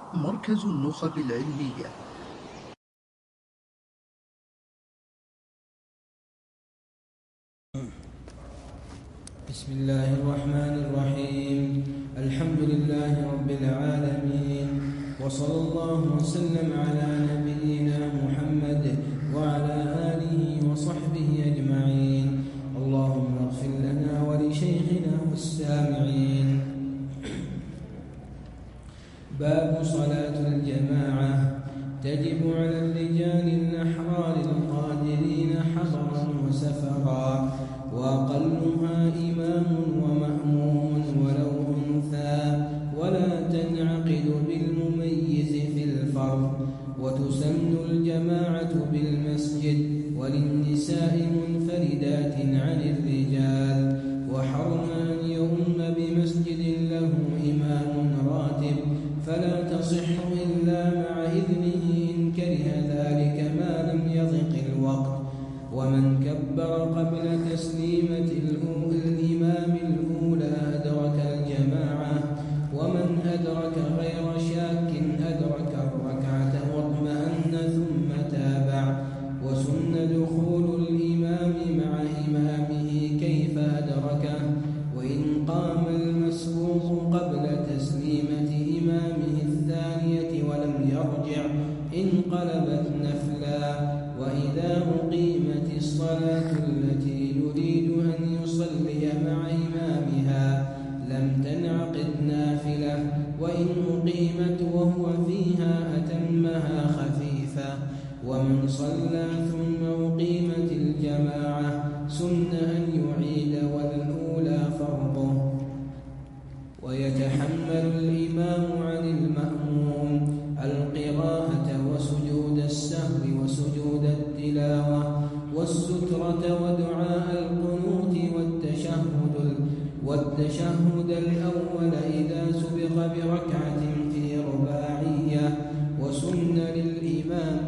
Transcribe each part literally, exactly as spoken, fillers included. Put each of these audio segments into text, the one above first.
مركز النخب العلمية. بسم الله الرحمن الرحيم. الحمد لله رب العالمين، وصلى الله وسلم على نبينا محمد وعلى آله وصحبه أجمعين. اللهم اغفر لنا ولشيخنا والسامعين. باب صلاة الجماعة. تجب على الرجال الأحرار القادرين حضرا وسفرا، وأقلها إمام ومأموم ولو أنثى، ولا تنعقد بالمميز في الفرد. وتسن الجماعة بالمسجد وللنساء منفردات عن الرجال، وحرم أن يؤم بمسجد له إمام راتب، فلا تصح إلا مع إذنه إن كره ذلك ما لم يضق الوقت. ومن كبر قبل تسليمة الإمام الأولى أدرك الجماعة، ومن أدرك غير شاك أدرك الركعة واطمأن ثم تابع. وسن دخول الإمام مع إمامه كيف أدركه، وإن قام المسبوق قبل تسليمة إمامه الثانية ولم يرجع انقلبت نفلا. وإذا أقيمت الصلاة التي يريد أن يصلي مع إمامها لم تنعقد نافلة، وإن أقيمت وهو فيها أتمها خفيفة. ومن صلى ثم أقيمت الجماعة سن أن يعيد والأولى فرضه. ويتحمل الإمام عن المأموم القراءة وسجود السهو وسجود التلاوة والسترة ودعاء القنوت والتشهد والتشهد الأول إذا سبق بركعة في رباعية. وسن للإمام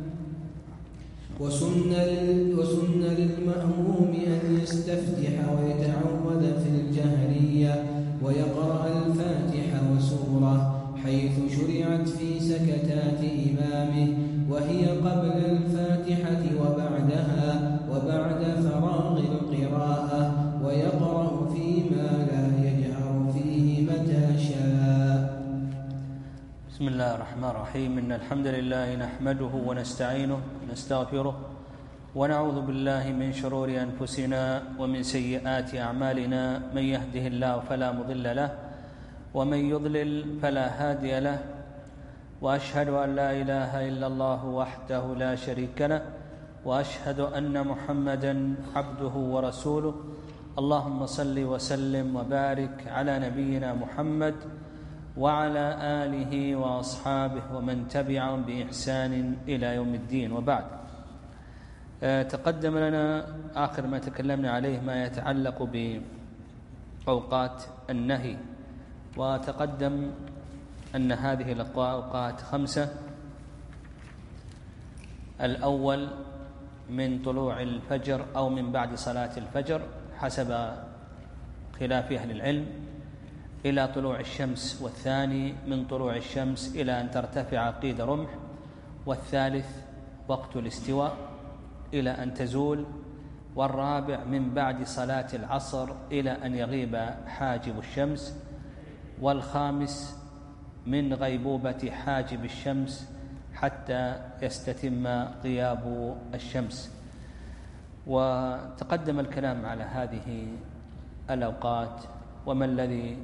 وسن, لل وسن للمأموم أن يستفتح ويتعوذ في الجهرية ويقرأ الفاتحة وسورة، حيث شرعت في سكتات إمامه، وهي قبل الفاتحة وبعدها وبعد فراغ القراءة، ويقرأ فيما لا يجهر فيه متى شاء. بسم الله الرحمن الرحيم. إن الحمد لله نحمده ونستعينه ونستغفره، ونعوذ بالله من شرور أنفسنا ومن سيئات أعمالنا. من يهده الله فلا مضل له، ومن يضلل فلا هادي له. وأشهد أن لا إله إلا الله وحده لا شريك له، وأشهد أن محمدًا عبده ورسوله. اللهم صل وسلم وبارك على نبينا محمد وعلى آله وأصحابه ومن تبعهم بإحسان إلى يوم الدين، وبعد. تقدم لنا آخر ما تكلمنا عليه ما يتعلق بأوقات النهي، وتقدم أن هذه الأوقات خمسة. الأول من طلوع الفجر أو من بعد صلاة الفجر حسب خلاف أهل العلم إلى طلوع الشمس، والثاني من طلوع الشمس إلى أن ترتفع قيد رمح، والثالث وقت الاستواء إلى أن تزول، والرابع من بعد صلاة العصر إلى أن يغيب حاجب الشمس، والخامس من غيبوبة حاجب الشمس حتى يستتم غياب الشمس. وتقدم الكلام على هذه الأوقات وما الذي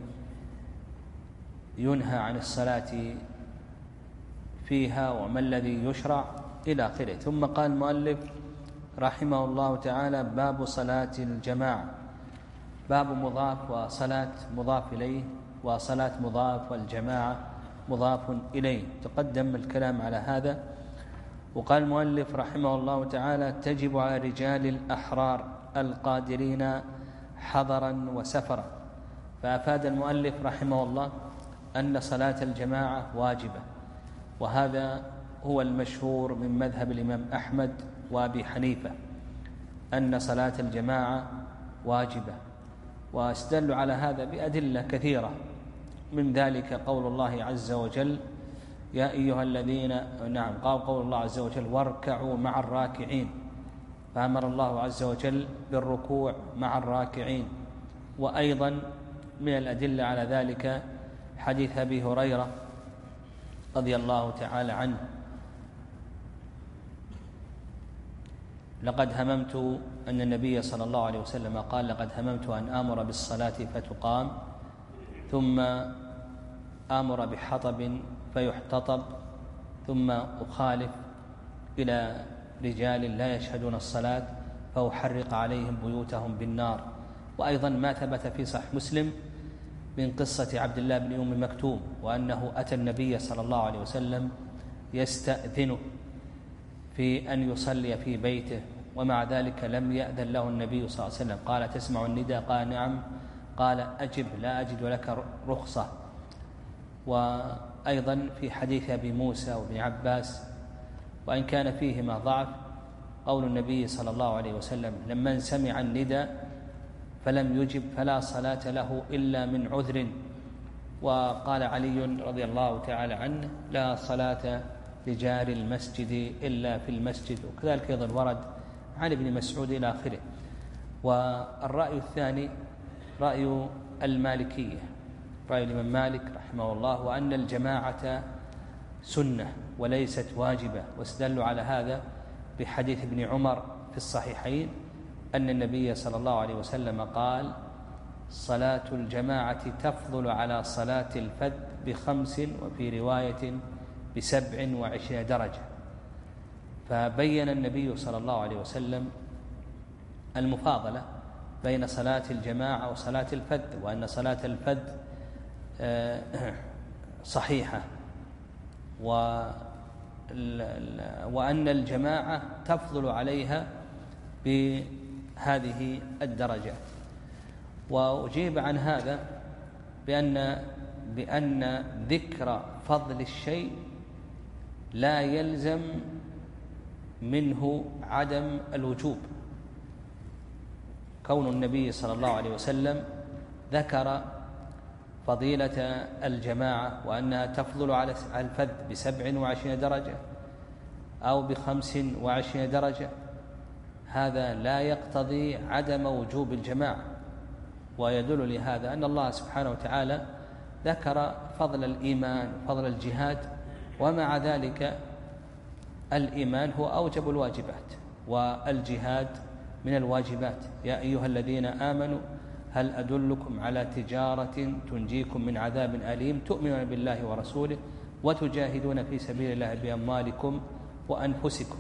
ينهى عن الصلاة فيها وما الذي يشرع إلى آخره. ثم قال المؤلف رحمه الله تعالى: باب صلاة الجماعة. باب مضاف وصلاة مضاف إليه، وصلاة مضاف والجماعة مضاف إليه. تقدم الكلام على هذا. وقال المؤلف رحمه الله تعالى: تجب على رجال الأحرار القادرين حضرا وسفرا. فأفاد المؤلف رحمه الله أن صلاة الجماعة واجبة، وهذا هو المشهور من مذهب الإمام أحمد وأبي حنيفة، أن صلاة الجماعة واجبة. واستدلوا على هذا بأدلة كثيرة، من ذلك قول الله عز وجل: يا أيها الذين نعم قال قول الله عز وجل واركعوا مع الراكعين، فأمر الله عز وجل بالركوع مع الراكعين. وأيضا من الأدلة على ذلك حديث أبي هريرة رضي الله تعالى عنه لقد هممت أن النبي صلى الله عليه وسلم قال لقد هممت أن آمر بالصلاة فتقام ثم آمر بحطب فيحتطب ثم أخالف إلى رجال لا يشهدون الصلاة فأحرق عليهم بيوتهم بالنار. وأيضا ما ثبت في صحيح مسلم من قصة عبد الله بن أم مكتوم وأنه أتى النبي صلى الله عليه وسلم يستأذنه في أن يصلي في بيته، ومع ذلك لم يأذن له النبي صلى الله عليه وسلم. قال تسمع النداء؟ قال نعم. قال أجب لا أجد لك رخصة. وأيضا في حديث أبي موسى وابن عباس وإن كان فيهما ضعف قول النبي صلى الله عليه وسلم لمن سمع النداء فلم يجب فلا صلاة له إلا من عذر. وقال علي رضي الله تعالى عنه لا صلاة لجار المسجد إلا في المسجد. وكذلك أيضا ورد عن ابن مسعود إلى آخره. والرأي الثاني رأي المالكية، رأي الإمام مالك رحمه الله، وأن الجماعة سنة وليست واجبة، واستدلوا على هذا بحديث ابن عمر في الصحيحين أن النبي صلى الله عليه وسلم قال صلاة الجماعة تفضل على صلاة الفذ بخمس وفي رواية بسبع وعشرين درجة. فبين النبي صلى الله عليه وسلم المفاضلة بين صلاة الجماعة وصلاة الفذ، وأن صلاة الفذ صحيحة وأن الجماعة تفضل عليها بهذه الدرجات. وأجيب عن هذا بأن بأن ذكر فضل الشيء لا يلزم منه عدم الوجوب. كون النبي صلى الله عليه وسلم ذكر فضيلة الجماعة وأنها تفضل على الفذ بسبع وعشرين درجة أو بخمس وعشرين درجة، هذا لا يقتضي عدم وجوب الجماعة. ويدل لهذا أن الله سبحانه وتعالى ذكر فضل الإيمان فضل الجهاد، ومع ذلك الإيمان هو أوجب الواجبات والجهاد من الواجبات. يا أيها الذين آمنوا هل أدلكم على تجارة تنجيكم من عذاب أليم تؤمنون بالله ورسوله وتجاهدون في سبيل الله بأموالكم وأنفسكم.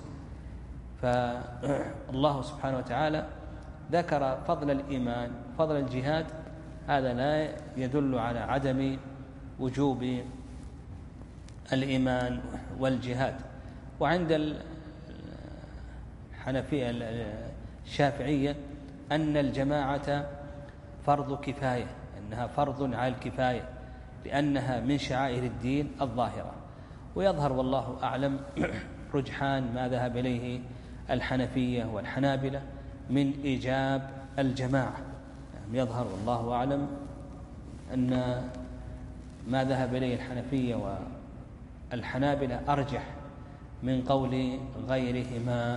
فالله سبحانه وتعالى ذكر فضل الإيمان فضل الجهاد، هذا لا يدل على عدم وجوب الإيمان والجهاد. وعند الحنفية الشافعية أن الجماعة فرض كفاية، أنها فرض على الكفاية لأنها من شعائر الدين الظاهرة. ويظهر والله أعلم رجحان ما ذهب إليه الحنفية والحنابلة من إيجاب الجماعة. يعني يظهر والله أعلم أن ما ذهب إليه الحنفية والحنابلة أرجح من قول غيرهما،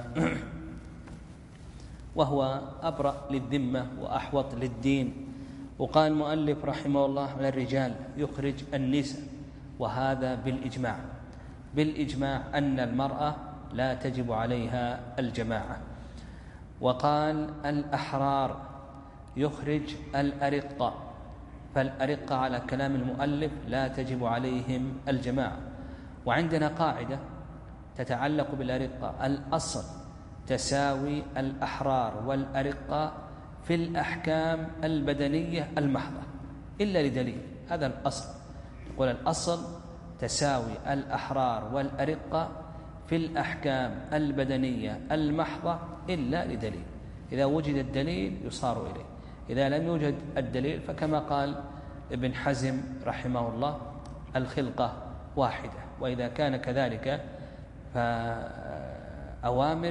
وهو أبرأ للذمة وأحوط للدين. وقال المؤلف رحمه الله من الرجال يخرج النساء، وهذا بالإجماع بالإجماع أن المرأة لا تجب عليها الجماعة. وقال الأحرار يخرج الأرقة، فالأرقة على كلام المؤلف لا تجب عليهم الجماعة. وعندنا قاعدة تتعلق بالأرقة: الأصل تساوي الأحرار والأرقة في الأحكام البدنية المحضة إلا لدليل. هذا الأصل، يقول الأصل تساوي الأحرار والأرقة في الأحكام البدنية المحضة إلا لدليل. إذا وجد الدليل يصار إليه، إذا لم يوجد الدليل فكما قال ابن حزم رحمه الله الخلقة واحدة. وإذا كان كذلك فأوامر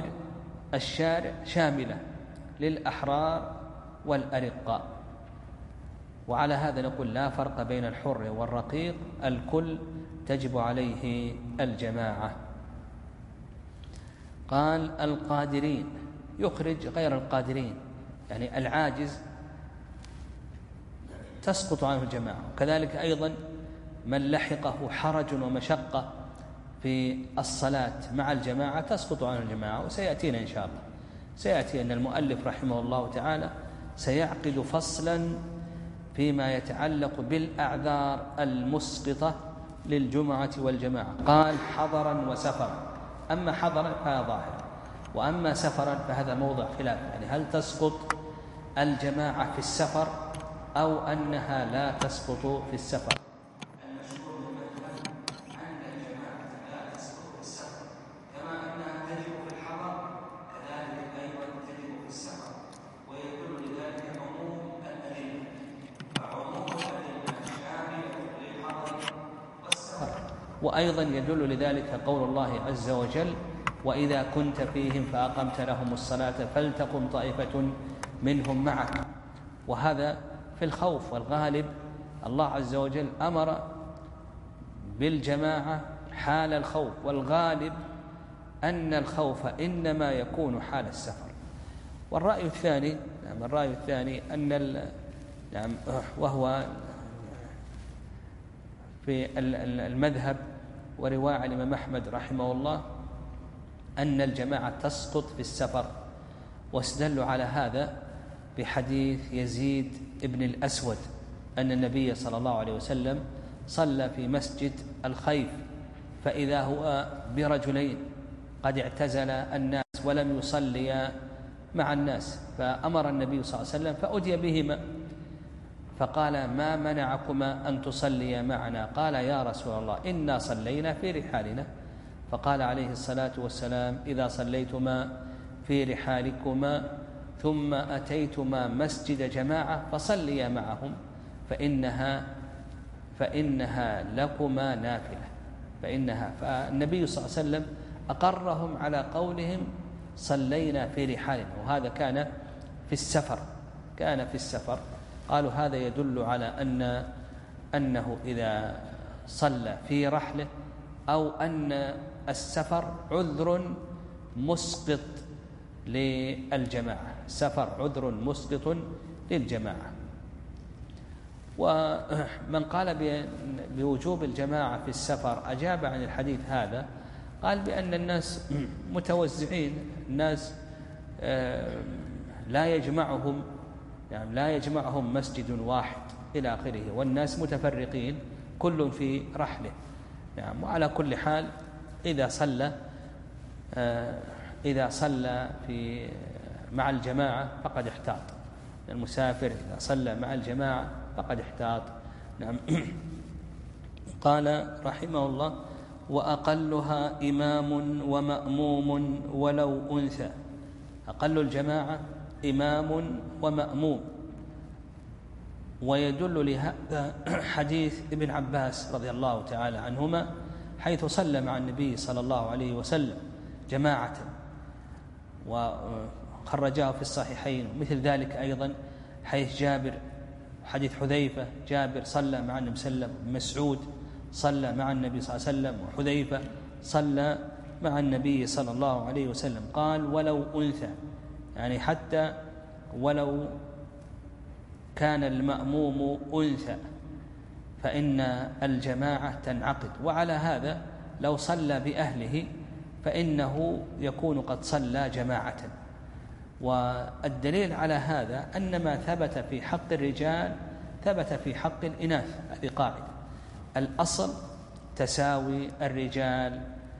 الشارع شاملة للأحرار والأرقة. وعلى هذا نقول لا فرق بين الحر والرقيق، الكل تجب عليه الجماعة. قال القادرين، يخرج غير القادرين، يعني العاجز تسقط عنه الجماعة، وكذلك أيضا من لحقه حرج ومشقة في الصلاة مع الجماعة تسقط عنه الجماعة. وسيأتينا إن شاء الله، سيأتي أن المؤلف رحمه الله تعالى سيعقد فصلا فيما يتعلق بالأعذار المسقطة للجمعة والجماعة. قال حضرا وسفرا، أما حضرا فهذا ظاهر، وأما سفرا فهذا موضع خلاف، يعني هل تسقط الجماعة في السفر أو أنها لا تسقط في السفر. وأيضا يدل لذلك قول الله عز وجل وإذا كنت فيهم فأقمت لهم الصلاة فلتقم طائفة منهم معك. وهذا في الخوف، والغالب الله عز وجل أمر بالجماعة حال الخوف، والغالب أن الخوف إنما يكون حال السفر. والرأي الثاني نعم الرأي الثاني أن نعم وهو في المذهب ورواية عن الإمام أحمد رحمه الله أن الجماعة تسقط في السفر، واستدلوا على هذا بحديث يزيد ابن الأسود أن النبي صلى الله عليه وسلم صلى في مسجد الخيف فإذا هو برجلين قد اعتزل الناس ولم يصليا مع الناس، فأمر النبي صلى الله عليه وسلم فأتي بهما فقال ما منعكما أن تصليا معنا؟ قال يا رسول الله إنا صلينا في رحالنا. فقال عليه الصلاة والسلام إذا صليتما في رحالكما ثم أتيتما مسجد جماعة فصليا معهم فإنها فإنها لكما نافلة فإنها فالنبي صلى الله عليه وسلم أقرهم على قولهم صلينا في رحالنا، وهذا كان في السفر كان في السفر قالوا هذا يدل على أن أنه إذا صلى في رحله أو أن السفر عذر مسقط للجماعة، السفر عذر مسقط للجماعة. ومن قال بوجوب الجماعة في السفر أجاب عن الحديث هذا، قال بأن الناس متوزعين، الناس لا يجمعهم يعني لا يجمعهم مسجد واحد إلى آخره، والناس متفرقين كل في رحله يعني. وعلى كل حال إذا صلى إذا صلى في مع الجماعة فقد احتاط، المسافر إذا صلى مع الجماعة فقد احتاط نعم. قال رحمه الله وأقلها إمام ومأموم ولو أنثى. أقل الجماعة إمام ومأموم، ويدل لهذا حديث ابن عباس رضي الله تعالى عنهما حيث صلى مع النبي صلى الله عليه وسلم جماعة، وخرجاه في الصحيحين. مثل ذلك أيضا حيث جابر حديث حذيفة، جابر صلى مع النبي صلى الله عليه وسلم، مسعود صلى مع النبي صلى الله عليه وسلم، وحذيفة صلى مع النبي صلى الله عليه وسلم. قال ولو أنثى، يعني حتى ولو كان المأموم أنثى فإن الجماعة تنعقد. وعلى هذا لو صلى بأهله فإنه يكون قد صلى جماعة. والدليل على هذا أن ما ثبت في حق الرجال ثبت في حق الإناث. هذه قاعدة، الأصل تساوي الرجال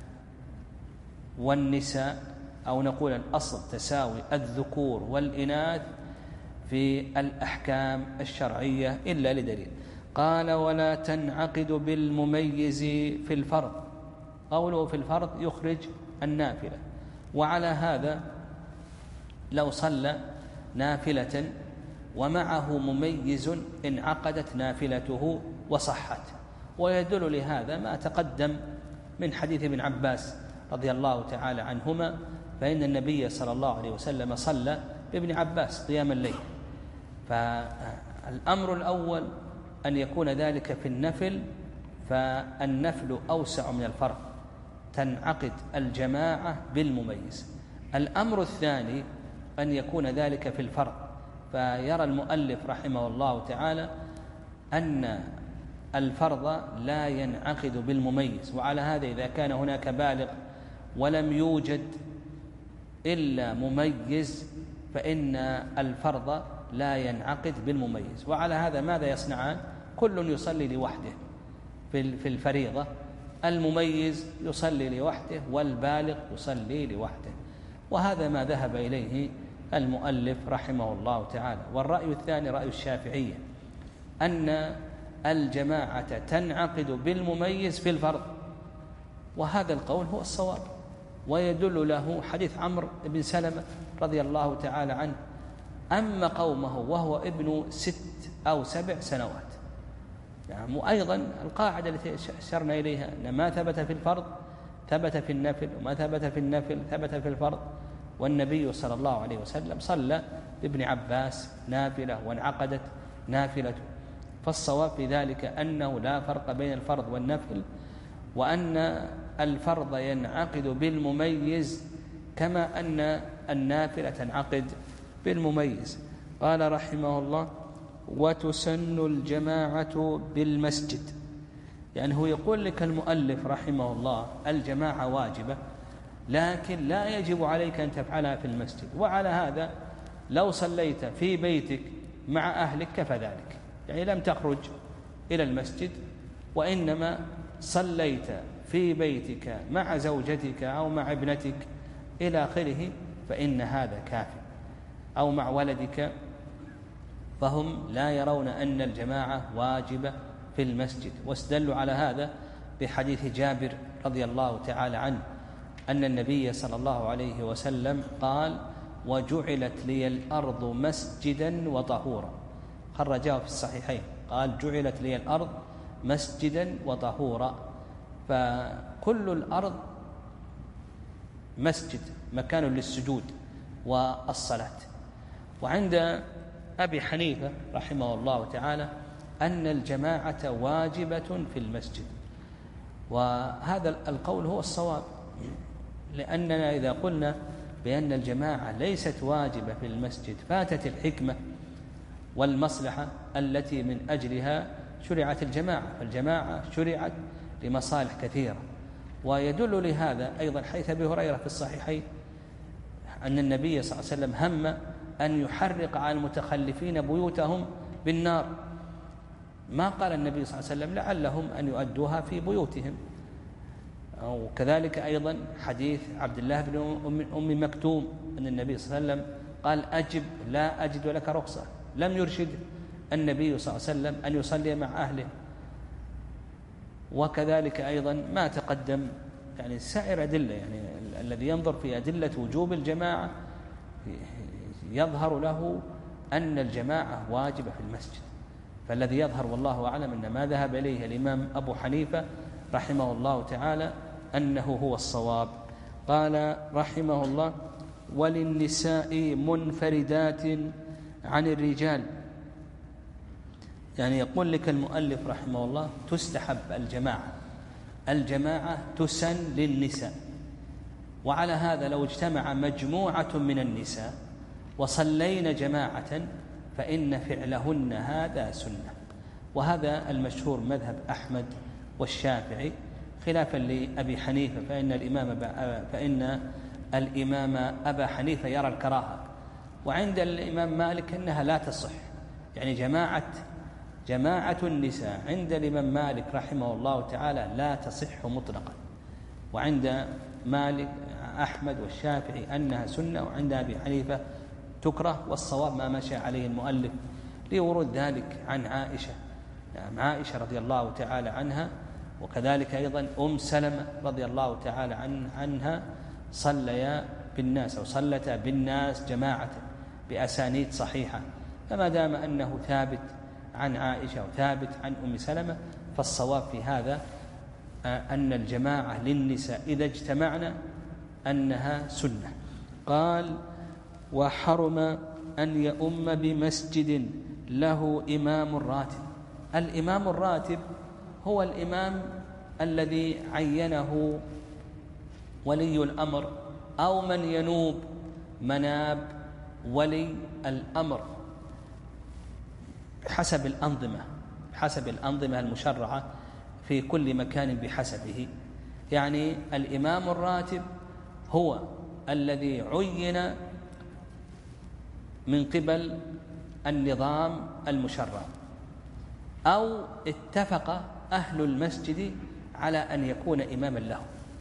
والنساء، أو نقول الأصل تساوي الذكور والإناث في الأحكام الشرعية إلا لدليل. قال ولا تنعقد بالمميز في الفرض، قوله في الفرض يخرج النافلة. وعلى هذا لو صلى نافلة ومعه مميز انعقدت نافلته وصحت. ويدل لهذا ما تقدم من حديث ابن عباس رضي الله تعالى عنهما، فإن النبي صلى الله عليه وسلم صلى بابن عباس قيام الليل، الأمر الأول أن يكون ذلك في النفل، فالنفل أوسع من الفرض، تنعقد الجماعة بالمميز. الأمر الثاني أن يكون ذلك في الفرض، فيرى المؤلف رحمه الله تعالى أن الفرض لا ينعقد بالمميز، وعلى هذا إذا كان هناك بالغ ولم يوجد إلا مميز فإن الفرض لا ينعقد بالمميز. وعلى هذا ماذا يصنعان؟ كل يصلي لوحده في الفريضة، المميز يصلي لوحده والبالغ يصلي لوحده، وهذا ما ذهب إليه المؤلف رحمه الله تعالى. والرأي الثاني رأي الشافعية، أن الجماعة تنعقد بالمميز في الفرض، وهذا القول هو الصواب، ويدل له حديث عمرو بن سلمة رضي الله تعالى عنه أما قومه وهو ابن ست أو سبع سنوات. يعني وأيضا القاعدة التي أشرنا إليها أن ما ثبت في الفرض ثبت في النفل، وما ثبت في النفل ثبت في الفرض. والنبي صلى الله عليه وسلم صلى بابن عباس نافلة وانعقدت نافلته، فالصواب في ذلك أنه لا فرق بين الفرض والنفل، وأن الفرض ينعقد بالمميز كما أن النافلة تنعقد بالمميز. قال رحمه الله: وتسن الجماعة بالمسجد. يعني هو يقول لك المؤلف رحمه الله الجماعة واجبة، لكن لا يجب عليك أن تفعلها في المسجد، وعلى هذا لو صليت في بيتك مع أهلك كفى ذلك، يعني لم تخرج إلى المسجد وإنما صليت في بيتك مع زوجتك أو مع ابنتك إلى آخره فإن هذا كافي، أو مع ولدك، فهم لا يرون أن الجماعة واجبة في المسجد. واستدلوا على هذا بحديث جابر رضي الله تعالى عنه أن النبي صلى الله عليه وسلم قال: وجعلت لي الأرض مسجدا وطهورا، خرجاه في الصحيحين، قال: جعلت لي الأرض مسجدا وطهورا، فكل الأرض مسجد مكان للسجود والصلاة. وعند أبي حنيفة رحمه الله تعالى أن الجماعة واجبة في المسجد، وهذا القول هو الصواب، لأننا إذا قلنا بأن الجماعة ليست واجبة في المسجد فاتت الحكمة والمصلحة التي من أجلها شرعت الجماعة، فالجماعة شرعت لمصالح كثيرة. ويدل لهذا أيضا حديث أبي هريرة في الصحيحين أن النبي صلى الله عليه وسلم هم أن يحرق على المتخلفين بيوتهم بالنار، ما قال النبي صلى الله عليه وسلم لعلهم أن يؤدوها في بيوتهم. وكذلك أيضا حديث عبد الله بن أم مكتوم أن النبي صلى الله عليه وسلم قال: أجب لا أجد لك رخصة، لم يرشد النبي صلى الله عليه وسلم أن يصلي مع أهله. وكذلك أيضا ما تقدم، يعني سائر أدلة، يعني الذي ينظر في أدلة وجوب الجماعة يظهر له أن الجماعة واجبة في المسجد. فالذي يظهر والله أعلم أن ما ذهب إليه الإمام أبو حنيفة رحمه الله تعالى أنه هو الصواب. قال رحمه الله: وللنساء منفردات عن الرجال. يعني يقول لك المؤلف رحمه الله تستحب الجماعة، الجماعة تسن للنساء، وعلى هذا لو اجتمع مجموعة من النساء وصلين جماعة فإن فعلهن هذا سنة. وهذا المشهور مذهب أحمد والشافعي، خلافا لأبي حنيفة فإن الإمام فإن الإمام أبا حنيفة يرى الكراهة، وعند الإمام مالك أنها لا تصح. يعني جماعة جماعة النساء عند الإمام مالك رحمه الله تعالى لا تصح مطلقا، وعند مالك أحمد والشافعي أنها سنة، وعند أبي حنيفة تكره. والصواب ما مشى عليه المؤلف لورود ذلك عن عائشة، يعني عائشة رضي الله تعالى عنها، وكذلك أيضا أم سلمة رضي الله تعالى عن عنها صليا بالناس أو صلتا بالناس جماعة بأسانيد صحيحة. فما دام أنه ثابت عن عائشة وثابت عن أم سلمة فالصواب في هذا أن الجماعة للنساء إذا اجتمعنا أنها سنة. قال: وحرم أن يؤم بمسجد له إمام راتب. الإمام الراتب هو الإمام الذي عينه ولي الأمر أو من ينوب مناب ولي الأمر حسب الأنظمة حسب الأنظمة المشرعة في كل مكان بحسبه. يعني الإمام الراتب هو الذي عين من قبل النظام المشرع أو اتفق أهل المسجد على أن يكون إماما له.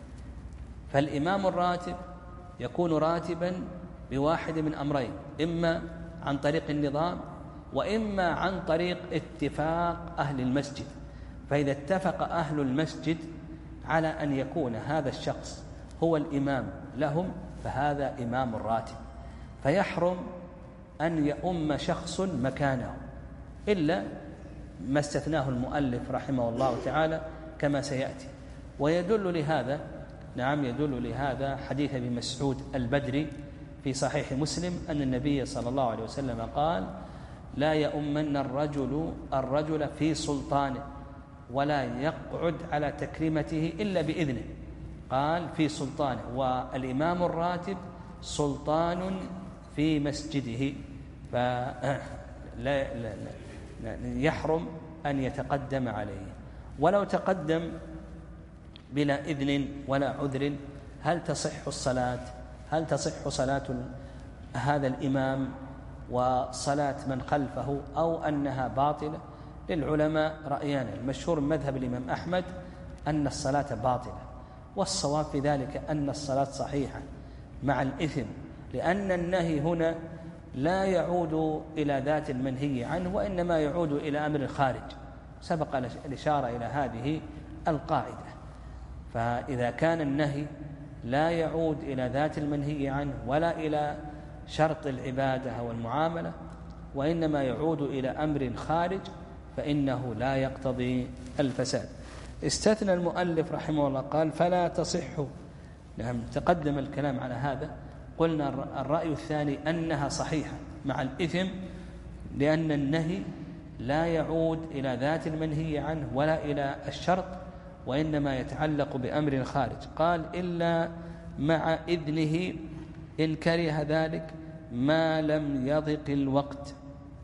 فالإمام الراتب يكون راتبا بواحد من أمرين: إما عن طريق النظام وإما عن طريق اتفاق أهل المسجد. فإذا اتفق أهل المسجد على أن يكون هذا الشخص هو الإمام لهم فهذا إمام الراتب، فيحرم أن يؤم شخص مكانه إلا ما استثناه المؤلف رحمه الله تعالى كما سيأتي. ويدل لهذا نعم يدل لهذا حديث ابن مسعود البدري في صحيح مسلم أن النبي صلى الله عليه وسلم قال: لا يؤمن الرجل الرجل في سلطانه ولا يقعد على تكريمته إلا بإذنه. قال في سلطانه، والإمام الراتب سلطان في مسجده، فلا لا لا يحرم أن يتقدم عليه. ولو تقدم بلا إذن ولا عذر هل تصح الصلاة؟ هل تصح صلاة هذا الإمام وصلاة من خلفه أو أنها باطلة؟ للعلماء رأيان: المشهور من مذهب الإمام أحمد أن الصلاة باطلة، والصواب في ذلك أن الصلاة صحيحة مع الإثم، لأن النهي هنا لا يعود إلى ذات المنهي عنه وإنما يعود إلى أمر خارج. سبق الإشارة إلى هذه القاعدة. فإذا كان النهي لا يعود إلى ذات المنهي عنه ولا إلى شرط العبادة أو المعاملة وإنما يعود إلى أمر خارج فإنه لا يقتضي الفساد. استثنى المؤلف رحمه الله قال: فلا تصح. نعم تقدم الكلام على هذا. قلنا الرأي الثاني أنها صحيحة مع الإثم، لأن النهي لا يعود إلى ذات المنهي عنه ولا إلى الشرط وإنما يتعلق بأمر خارج. قال: إلا مع إذنه إن كره ذلك ما لم يضق الوقت.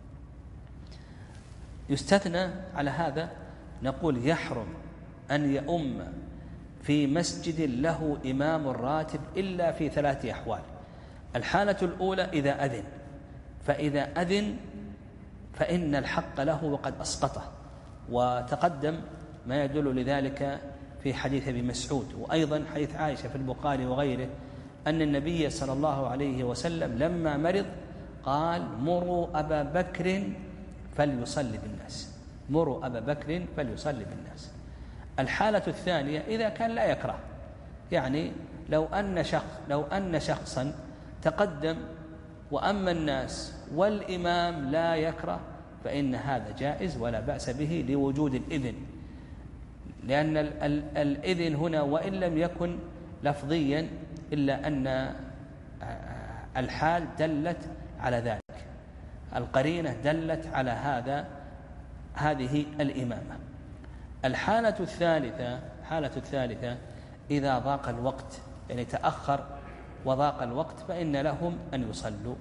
يستثنى على هذا نقول يحرم أن يؤم في مسجد له إمام راتب إلا في ثلاث أحوال. الحالة الأولى إذا أذن، فإذا أذن فإن الحق له وقد أسقطه، وتقدم ما يدل لذلك في حديث ابن مسعود، وأيضا حديث عائشة في البخاري وغيره أن النبي صلى الله عليه وسلم لما مرض قال: مروا أبا بكر فليصلي بالناس، مروا أبا بكر فليصلي بالناس. الحالة الثانية إذا كان لا يكره، يعني لو أن شخص لو أن شخصا تقدم وأما الناس والإمام لا يكره فإن هذا جائز ولا بأس به لوجود الإذن، لأن ال ال الإذن هنا وإن لم يكن لفظيا إلا أن الحال دلت على ذلك، القرينة دلت على هذا هذه الإمامة. الحالة الثالثة حالة الثالثة إذا ضاق الوقت، يعني تأخر وضاق الوقت فإن لهم أن يصلوا.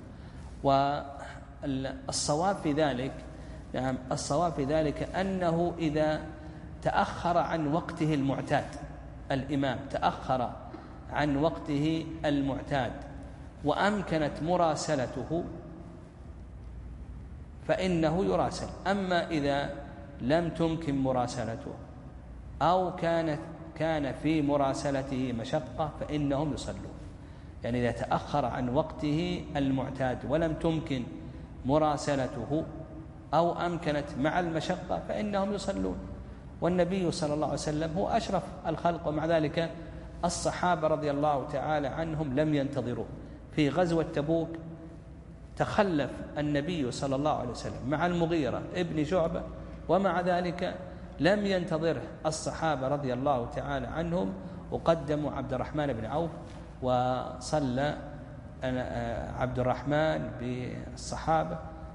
والصواب في ذلك نعم الصواب في ذلك أنه إذا تأخر عن وقته المعتاد، الإمام تأخر عن وقته المعتاد وأمكنت مراسلته فإنه يراسل. أما إذا لم تمكن مراسلته أو كانت كان في مراسلته مشقة فإنهم يصلون. يعني إذا تأخر عن وقته المعتاد ولم تمكن مراسلته أو أمكنت مع المشقة فإنهم يصلون. والنبي صلى الله عليه وسلم هو أشرف الخلق، ومع ذلك الصحابة رضي الله تعالى عنهم لم ينتظروه. في غزوة تبوك تخلف النبي صلى الله عليه وسلم مع المغيرة ابن شعبة، ومع ذلك لم ينتظره الصحابة رضي الله تعالى عنهم، وقدموا عبد الرحمن بن عوف، وصلى عبد الرحمن بالصحابة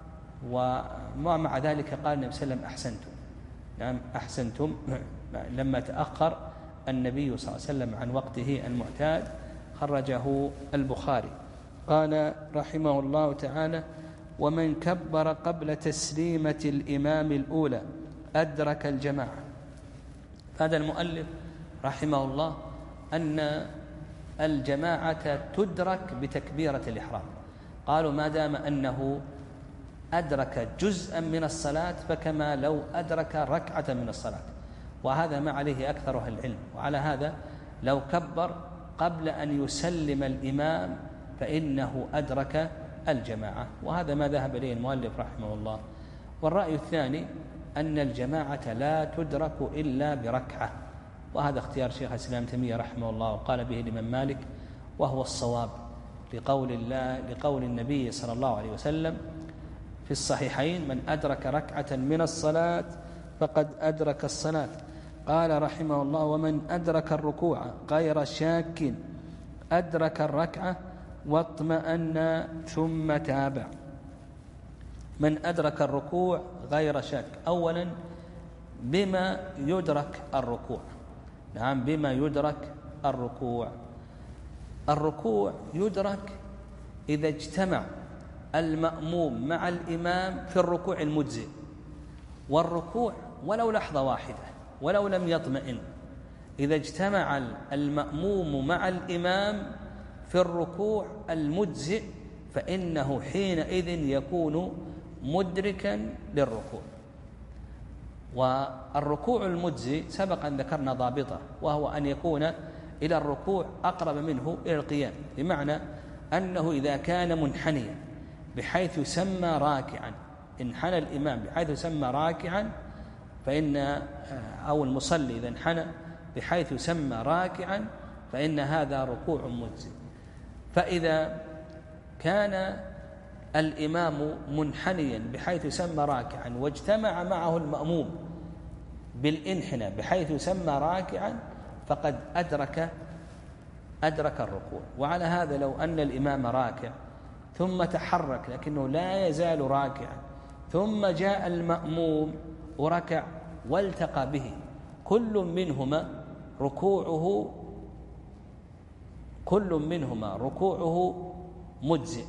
ومع ذلك قال النبي صلى الله عليه وسلم أحسنتم، نعم أحسنتم، لما تأخر النبي صلى الله عليه وسلم عن وقته المعتاد. خرجه البخاري. قال رحمه الله تعالى: ومن كبر قبل تسليمة الإمام الأولى أدرك الجماعة. هذا المؤلف رحمه الله أن الجماعة تدرك بتكبيرة الإحرام. قالوا ما دام أنه أدرك جزءا من الصلاة فكما لو أدرك ركعة من الصلاة، وهذا ما عليه أكثر أهل العلم. وعلى هذا لو كبر قبل أن يسلم الإمام فإنه أدرك الجماعة، وهذا ما ذهب إليه المؤلف رحمه الله. والرأي الثاني أن الجماعة لا تدرك إلا بركعة، وهذا اختيار شيخ الإسلام تيمية رحمه الله، وقال به الإمام مالك، وهو الصواب لقول الله لقول النبي صلى الله عليه وسلم في الصحيحين: من أدرك ركعة من الصلاة فقد أدرك الصلاة. قال رحمه الله: ومن أدرك الركوع غير شاك أدرك الركعة واطمأن ثم تابع. من أدرك الركوع غير شاك، أولا بما يدرك الركوع، نعم بما يدرك الركوع. الركوع يدرك إذا اجتمع المأموم مع الإمام في الركوع المجزئ، والركوع ولو لحظة واحدة ولو لم يطمئن، إذا اجتمع المأموم مع الإمام في الركوع المجزئ فإنه حينئذ يكون مدركا للركوع. والركوع المجزئ سبق أن ذكرنا ضابطه، وهو أن يكون إلى الركوع أقرب منه إلى القيام، بمعنى أنه إذا كان منحنيا بحيث يسمى راكعا، انحنى الإمام بحيث يسمى راكعا فإن أو المصلي إذا انحنى بحيث يسمى راكعا فإن هذا ركوع مجزئ. فإذا كان الإمام منحنيا بحيث يسمى راكعا واجتمع معه المأموم بالانحناء بحيث يسمى راكعا فقد أدرك أدرك الركوع. وعلى هذا لو أن الإمام راكع ثم تحرك لكنه لا يزال راكعا، ثم جاء المأموم وركع والتقى به، كل منهما ركوعه كل منهما ركوعه مجزئ،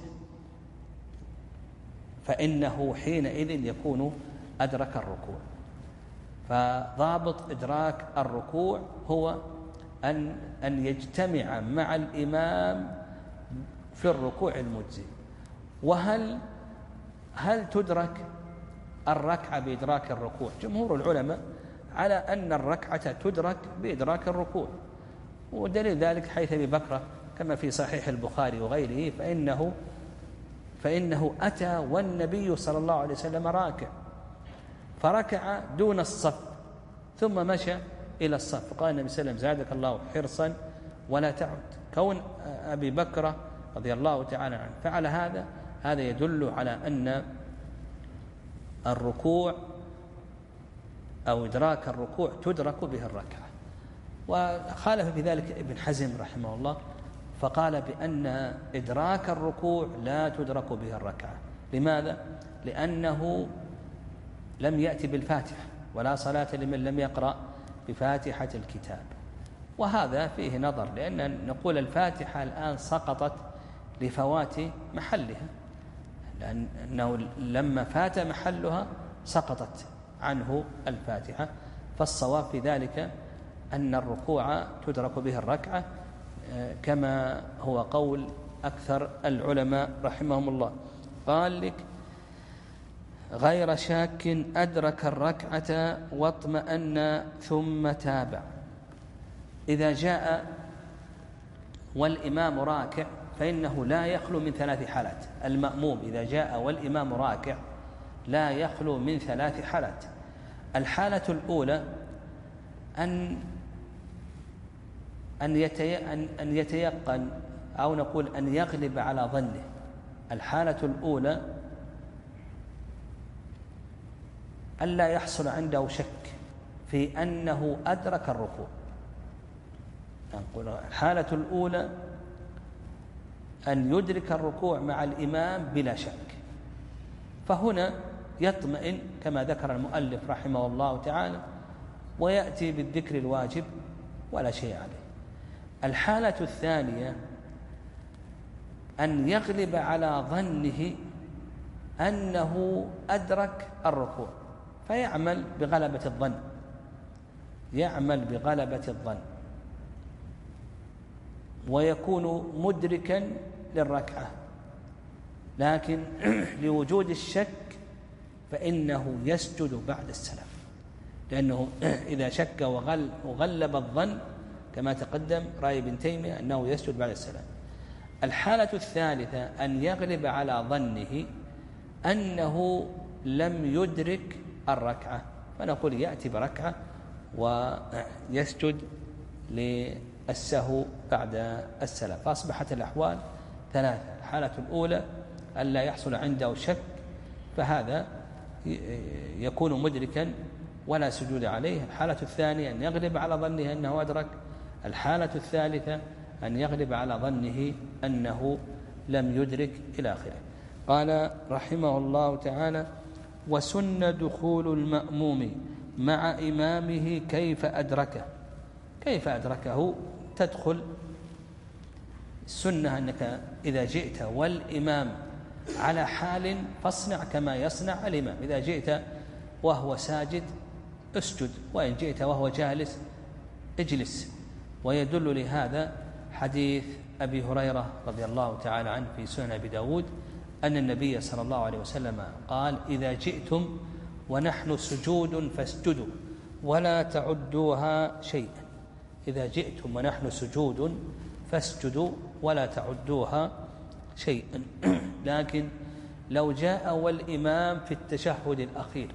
فإنه حينئذ يكون أدرك الركوع. فضابط إدراك الركوع هو أن أن يجتمع مع الإمام في الركوع المجزئ. وهل هل تدرك الركعة بإدراك الركوع؟ جمهور العلماء على أن الركعة تدرك بإدراك الركوع، ودليل ذلك حيث أبي بكر كما في صحيح البخاري وغيره فإنه فإنه أتى والنبي صلى الله عليه وسلم راكع فركع دون الصف ثم مشى إلى الصف، قال النبي صلى الله عليه وسلم: زادك الله حرصا ولا تعد. كون أبي بكر رضي الله تعالى عنه فعل هذا، هذا يدل على أن الركوع أو إدراك الركوع تدرك به الركعة. وخالف في ذلك ابن حزم رحمه الله فقال بأن إدراك الركوع لا تدرك به الركعة. لماذا؟ لأنه لم يأتي بالفاتحة، ولا صلاة لمن لم يقرأ بفاتحة الكتاب، وهذا فيه نظر، لأن نقول الفاتحة الآن سقطت لفوات محلها، لأنه لما فات محلها سقطت عنه الفاتحة. فالصواب في ذلك أن الركوع تدرك به الركعة كما هو قول أكثر العلماء رحمهم الله. قال لك: غير شاك أدرك الركعة واطمأن ثم تابع. إذا جاء والإمام راكع فإنه لا يخلو من ثلاث حالات. المأموم إذا جاء والإمام راكع لا يخلو من ثلاث حالات. الحالة الأولى أن أن أن يتيقن أو نقول أن يغلب على ظنه. الحالة الأولى ألا يحصل عنده شك في أنه أدرك الركوع. نقول الحالة الأولى أن يدرك الركوع مع الإمام بلا شك، فهنا يطمئن كما ذكر المؤلف رحمه الله تعالى ويأتي بالذكر الواجب ولا شيء عليه. الحالة الثانية أن يغلب على ظنه أنه أدرك الركوع فيعمل بغلبة الظن يعمل بغلبة الظن ويكون مدركا للركعة، لكن لوجود الشك فإنه يسجد بعد السلام، لأنه إذا شك وغلب الظن كما تقدم رأي ابن تيمية أنه يسجد بعد السلام. الحالة الثالثة أن يغلب على ظنه أنه لم يدرك الركعة، فنقول يأتي بركعة ويسجد للسهو بعد السلام. فأصبحت الأحوال ثلاثة: الحالة الأولى أن لا يحصل عنده شك فهذا يكون مدركا ولا سجود عليه. الحالة الثانية أن يغلب على ظنه أنه أدرك. الحالة الثالثة أن يغلب على ظنه أنه لم يدرك إلى آخره. قال رحمه الله تعالى: وسن دخول المأموم مع إمامه كيف أدركه. كيف أدركه؟ تدخل السنة أنك إذا جئت والإمام على حال فاصنع كما يصنع الإمام. إذا جئت وهو ساجد اسجد، وإن جئت وهو جالس اجلس. ويدل لهذا حديث أبي هريرة رضي الله تعالى عنه في سنن أبي داود أن النبي صلى الله عليه وسلم قال: إذا جئتم ونحن سجود فاسجدوا ولا تعدوها شيئا. إذا جئتم ونحن سجود فاسجدوا ولا تعدوها شيئا. لكن لو جاء والإمام في التشهد الأخير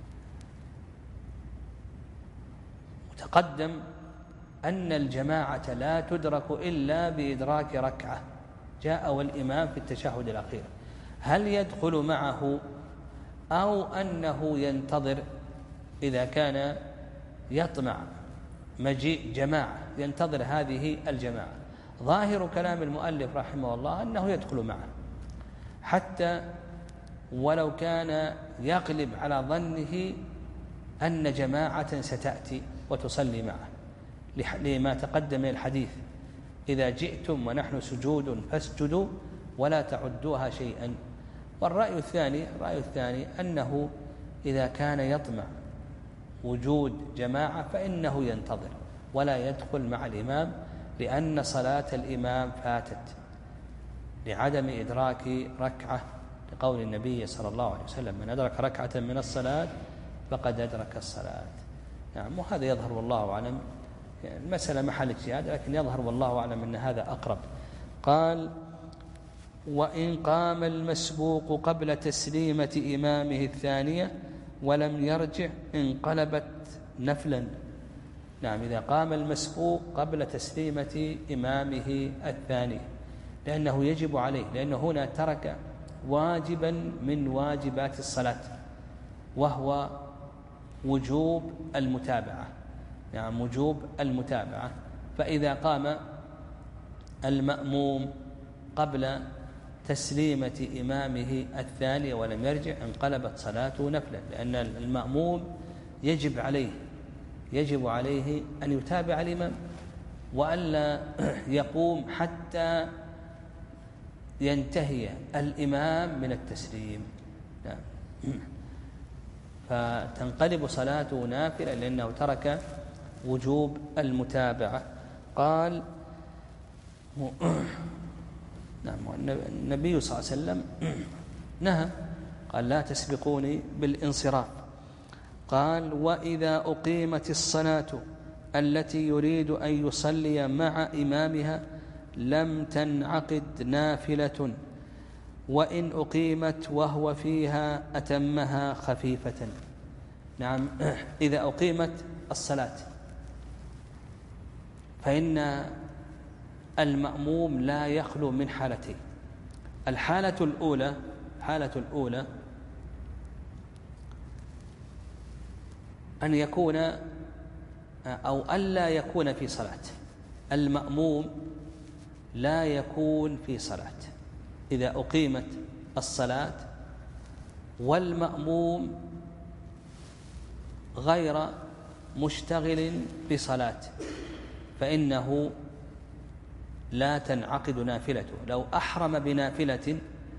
تقدم أن الجماعة لا تدرك إلا بإدراك ركعة، جاء والإمام في التشهد الأخير، هل يدخل معه أو أنه ينتظر إذا كان يطمع مجيء جماعة ينتظر هذه الجماعة؟ ظاهر كلام المؤلف رحمه الله أنه يدخل معه، حتى ولو كان يغلب على ظنه أن جماعة ستأتي وتصلي معه، لما تقدم من الحديث: إذا جئتم ونحن سجود فاسجدوا ولا تعدوها شيئا. والرأي الثاني الرأي الثاني أنه إذا كان يطمع وجود جماعة فإنه ينتظر ولا يدخل مع الإمام، لأن صلاة الإمام فاتت لعدم إدراك ركعة، لقول النبي صلى الله عليه وسلم: من أدرك ركعة من الصلاة فقد أدرك الصلاة. نعم، وهذا يظهر والله أعلم، يعني المسألة محل اجتهاد، لكن يظهر والله أعلم أن هذا أقرب. قال: وإن قام المسبوق قبل تسليمة إمامه الثانية ولم يرجع انقلبت نفلا. نعم، إذا قام المسبوق قبل تسليمة إمامه الثاني، لأنه يجب عليه، لأنه هنا ترك واجبا من واجبات الصلاة وهو وجوب المتابعة. نعم، وجوب المتابعة. فإذا قام المأموم قبل تسليمة إمامه الثاني ولم يرجع انقلبت صلاته نفلا، لأن المأموم يجب عليه يجب عليه أن يتابع الإمام وألا يقوم حتى ينتهي الإمام من التسليم. نعم. فتنقلب صلاته نافلة لأنه ترك وجوب المتابعة. قال: نعم، النبي صلى الله عليه وسلم نهى، قال: لا تسبقوني بالانصراف. قال: وإذا أقيمت الصلاة التي يريد أن يصلي مع إمامها لم تنعقد نافلة، وإن أقيمت وهو فيها أتمها خفيفة. نعم، إذا أقيمت الصلاة فإن المأموم لا يخلو من حالتين. الحالة الأولى حالة الأولى أن يكون أو ألا يكون في صلاة. المأموم لا يكون في صلاة. إذا أقيمت الصلاة والمأموم غير مشتغل بصلاة فإنه لا تنعقد نافلته. لو أحرم بنافلة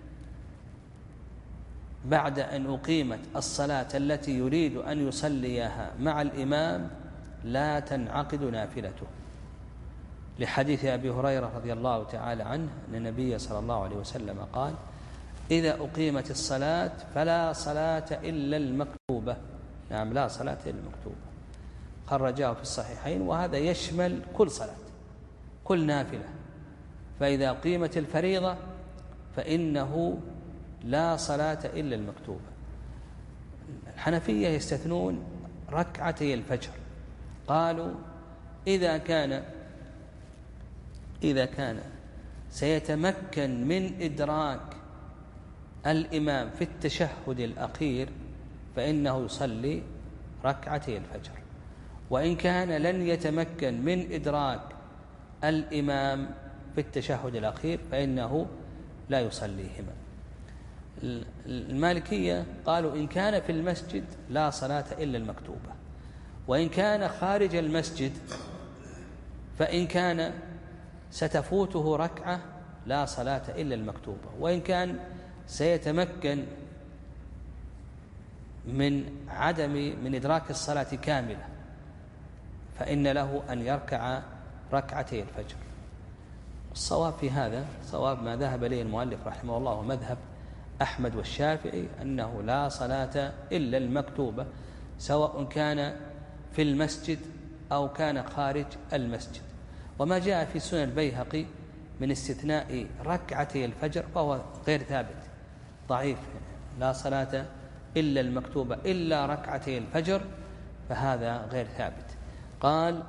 بعد أن أقيمت الصلاة التي يريد أن يصليها مع الإمام لا تنعقد نافلته، لحديث أبي هريرة رضي الله تعالى عنه أن النبي صلى الله عليه وسلم قال: إذا أقيمت الصلاة فلا صلاة إلا المكتوبة. نعم، لا صلاة إلا المكتوبة، خرجاه في الصحيحين، وهذا يشمل كل صلاة، كل نافلة. فإذا أقيمت الفريضة فإنه لا صلاة إلا المكتوبة. الحنفية يستثنون ركعتي الفجر، قالوا إذا كان إذا كان سيتمكن من إدراك الإمام في التشهد الأخير فإنه يصلي ركعتي الفجر، وإن كان لن يتمكن من إدراك الإمام في التشهد الأخير فإنه لا يصليهما. المالكية قالوا إن كان في المسجد لا صلاة إلا المكتوبة، وإن كان خارج المسجد فإن كان ستفوته ركعة لا صلاة إلا المكتوبة، وإن كان سيتمكن من عدم من إدراك الصلاة كاملة فإن له أن يركع ركعتي الفجر. الصواب في هذا صواب ما ذهب إليه المؤلف رحمه الله ومذهب أحمد والشافعي أنه لا صلاة إلا المكتوبة، سواء كان في المسجد أو كان خارج المسجد. وما جاء في سنن البيهقي من استثناء ركعتي الفجر فهو غير ثابت، ضعيف، لا صلاة إلا المكتوبة إلا ركعتي الفجر، فهذا غير ثابت. قال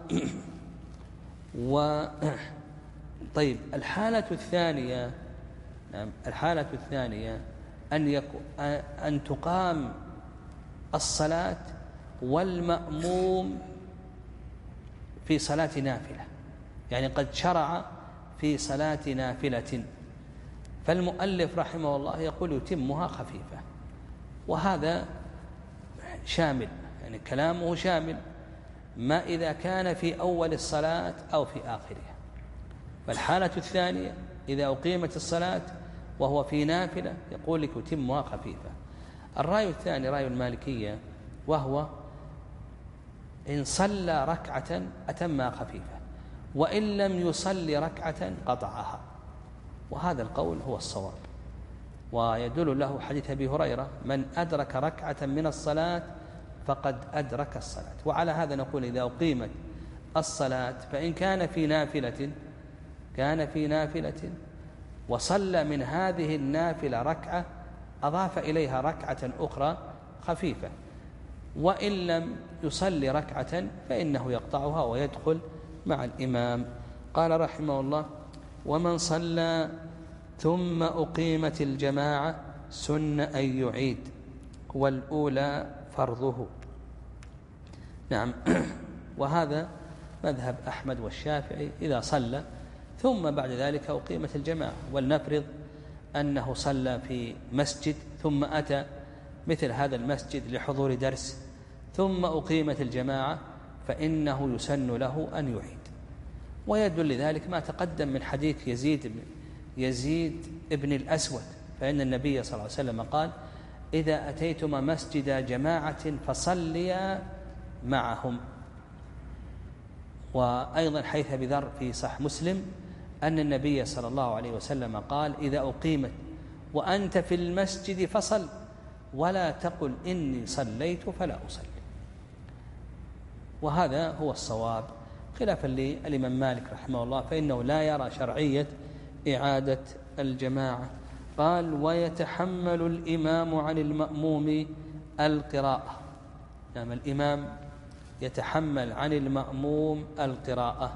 و طيب الحالة الثانية، نعم الحالة الثانية أن يكو أن تقام الصلاة والمأموم في صلاة نافلة، يعني قد شرع في صلاة نافلة، فالمؤلف رحمه الله يقول يتمها خفيفة، وهذا شامل، يعني كلامه شامل ما إذا كان في أول الصلاة أو في آخرها. فالحالة الثانية إذا أقيمت الصلاة وهو في نافلة يقول لك يتمها خفيفة. الرأي الثاني رأي المالكية، وهو إن صلى ركعة أتمها خفيفة، وإن لم يصلي ركعة قطعها، وهذا القول هو الصواب. ويدل له حديث أبي هريرة: من أدرك ركعة من الصلاة فقد أدرك الصلاة. وعلى هذا نقول إذا أقيمت الصلاة فإن كان في نافلة كان في نافلة وصلى من هذه النافلة ركعة أضاف إليها ركعة أخرى خفيفة، وإن لم يصلي ركعة فإنه يقطعها ويدخل مع الإمام. قال رحمه الله: ومن صلى ثم أقيمت الجماعة سن أن يعيد، والأولى فرضه. نعم، وهذا مذهب أحمد والشافعي إذا صلى ثم بعد ذلك أقيمت الجماعة. ولنفرض أنه صلى في مسجد ثم أتى مثل هذا المسجد لحضور درس ثم أقيمت الجماعة فإنه يسن له أن يعيد. ويدل لذلك ما تقدم من حديث يزيد يزيد ابن الأسود، فإن النبي صلى الله عليه وسلم قال: إذا أتيتما مسجد جماعة فصليا معهم. وأيضا حيث أبي ذر في صحيح مسلم أن النبي صلى الله عليه وسلم قال: إذا أقيمت وأنت في المسجد فصل، ولا تقل إني صليت فلا أصلي. وهذا هو الصواب، خلافا للإمام مالك رحمه الله فإنه لا يرى شرعية إعادة الجماعة. قال: ويتحمل الإمام عن المأموم القراءة. يعني الإمام يتحمل عن المأموم القراءة.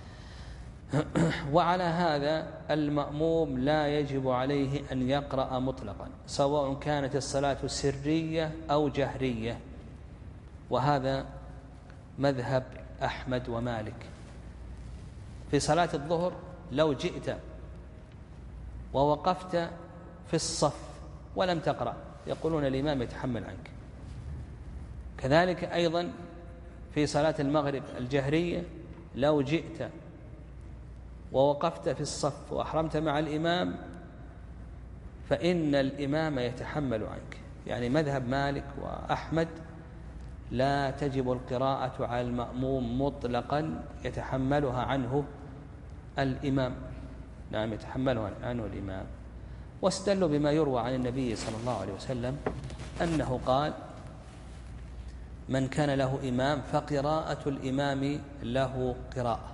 وعلى هذا المأموم لا يجب عليه أن يقرأ مطلقا، سواء كانت الصلاة سرية أو جهرية، وهذا مذهب أحمد ومالك. في صلاة الظهر لو جئت ووقفت في الصف ولم تقرأ يقولون الإمام يتحمل عنك. كذلك أيضا في صلاة المغرب الجهرية لو جئت ووقفت في الصف وأحرمت مع الإمام فإن الإمام يتحمل عنك. يعني مذهب مالك وأحمد لا تجب القراءة على المأموم مطلقا، يتحملها عنه الإمام. نعم، يتحملها عنه الإمام. واستدلوا بما يروى عن النبي صلى الله عليه وسلم أنه قال: من كان له إمام فقراءة الإمام له قراءة.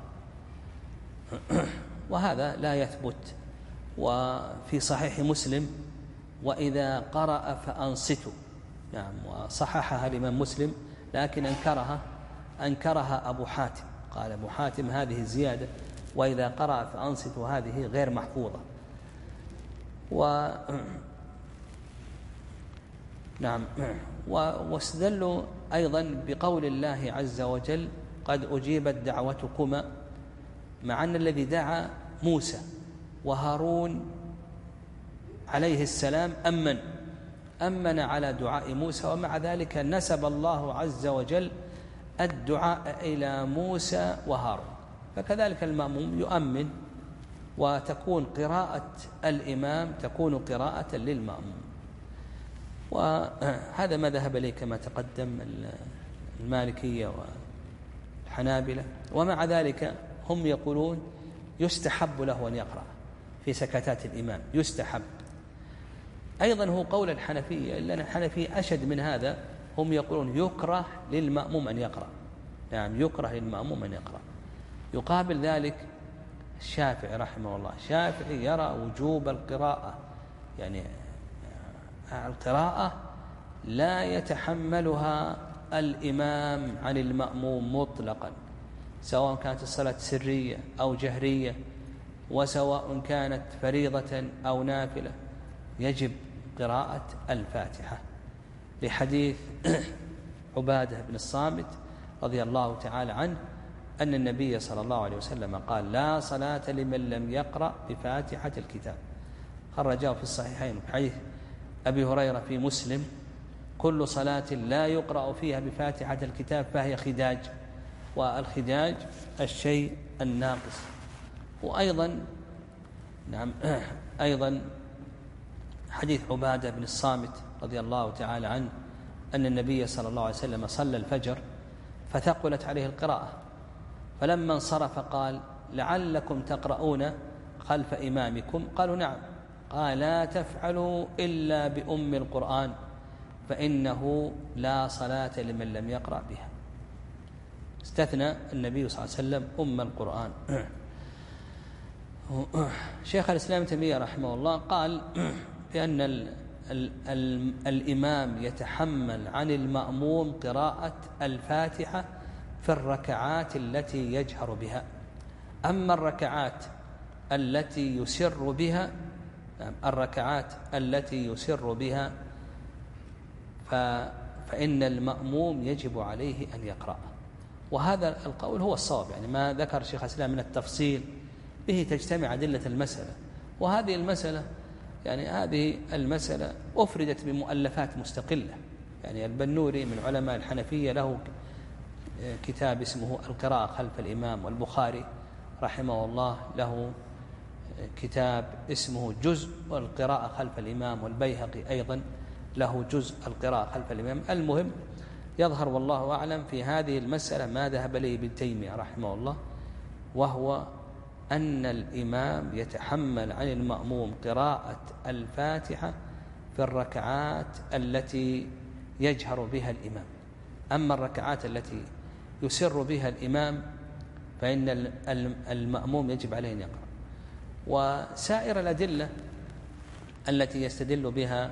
وهذا لا يثبت. وفي صحيح مسلم: وإذا قرأ فأنصتوا. نعم، وصححها الإمام مسلم، لكن أنكرها أنكرها أبو حاتم. قال أبو حاتم: هذه الزيادة وإذا قرأ فأنصتوا هذه غير محفوظة. و نعم، واستدلوا أيضا بقول الله عز وجل: قد أجيبت دعوتكما، مع أن الذي دعا موسى وهارون عليه السلام أمن أمن على دعاء موسى، ومع ذلك نسب الله عز وجل الدعاء إلى موسى وهارون. فكذلك المأموم يؤمن، وتكون قراءة الإمام تكون قراءة للمأموم. وهذا ما ذهب إليه كما تقدم المالكية والحنابلة. ومع ذلك هم يقولون يستحب له أن يقرأ في سكتات الإمام، يستحب. أيضا هو قول الحنفية، إلا أن الحنفية أشد من هذا، هم يقولون يكره للمأموم أن يقرأ. نعم، يكره للمأموم أن يقرأ. يقابل ذلك الشافعي رحمه الله. الشافعي يرى وجوب القراءة، يعني القراءة لا يتحملها الإمام عن المأموم مطلقا، سواء كانت الصلاة سرية أو جهرية، وسواء كانت فريضة أو نافلة، يجب قراءة الفاتحة، لحديث عبادة بن الصامت رضي الله تعالى عنه أن النبي صلى الله عليه وسلم قال: لا صلاة لمن لم يقرأ بفاتحة الكتاب. خرجاه في الصحيحين بحديث أبي هريرة في مسلم: كل صلاة لا يقرأ فيها بفاتحة الكتاب فهي خداج، والخداج الشيء الناقص. وأيضا نعم أيضا حديث عبادة بن الصامت رضي الله تعالى عنه أن النبي صلى الله عليه وسلم صلى الفجر فثقلت عليه القراءة، فلما انصرف قال: لعلكم تقرؤون خلف إمامكم؟ قالوا: نعم. قال: لا تفعلوا إلا بأم القرآن، فإنه لا صلاة لمن لم يقرأ بها. استثنى النبي صلى الله عليه وسلم أم القرآن. شيخ الإسلام تيمية رحمه الله قال بأن ال ال ال الإمام يتحمل عن المأموم قراءة الفاتحة في الركعات التي يجهر بها. أما الركعات التي يسر بها الركعات التي يسر بها فإن المأموم يجب عليه أن يقرأ. وهذا القول هو الصواب، يعني ما ذكر شيخ الإسلام من التفصيل به تجتمع أدلة المسألة. وهذه المسألة يعني هذه المسألة أفردت بمؤلفات مستقلة. يعني البنوري من علماء الحنفية له كتاب اسمه القراءة خلف الإمام، والبخاري رحمه الله له كتاب اسمه جزء القراءة خلف الإمام، والبيهقي أيضا له جزء القراءة خلف الإمام. المهم يظهر والله أعلم في هذه المسألة ما ذهب إليه ابن تيمية رحمه الله، وهو أن الإمام يتحمل عن المأموم قراءة الفاتحة في الركعات التي يجهر بها الإمام. أما الركعات التي يسر بها الإمام فإن المأموم يجب عليه أن يقرأ. وسائر الأدلة التي يستدل بها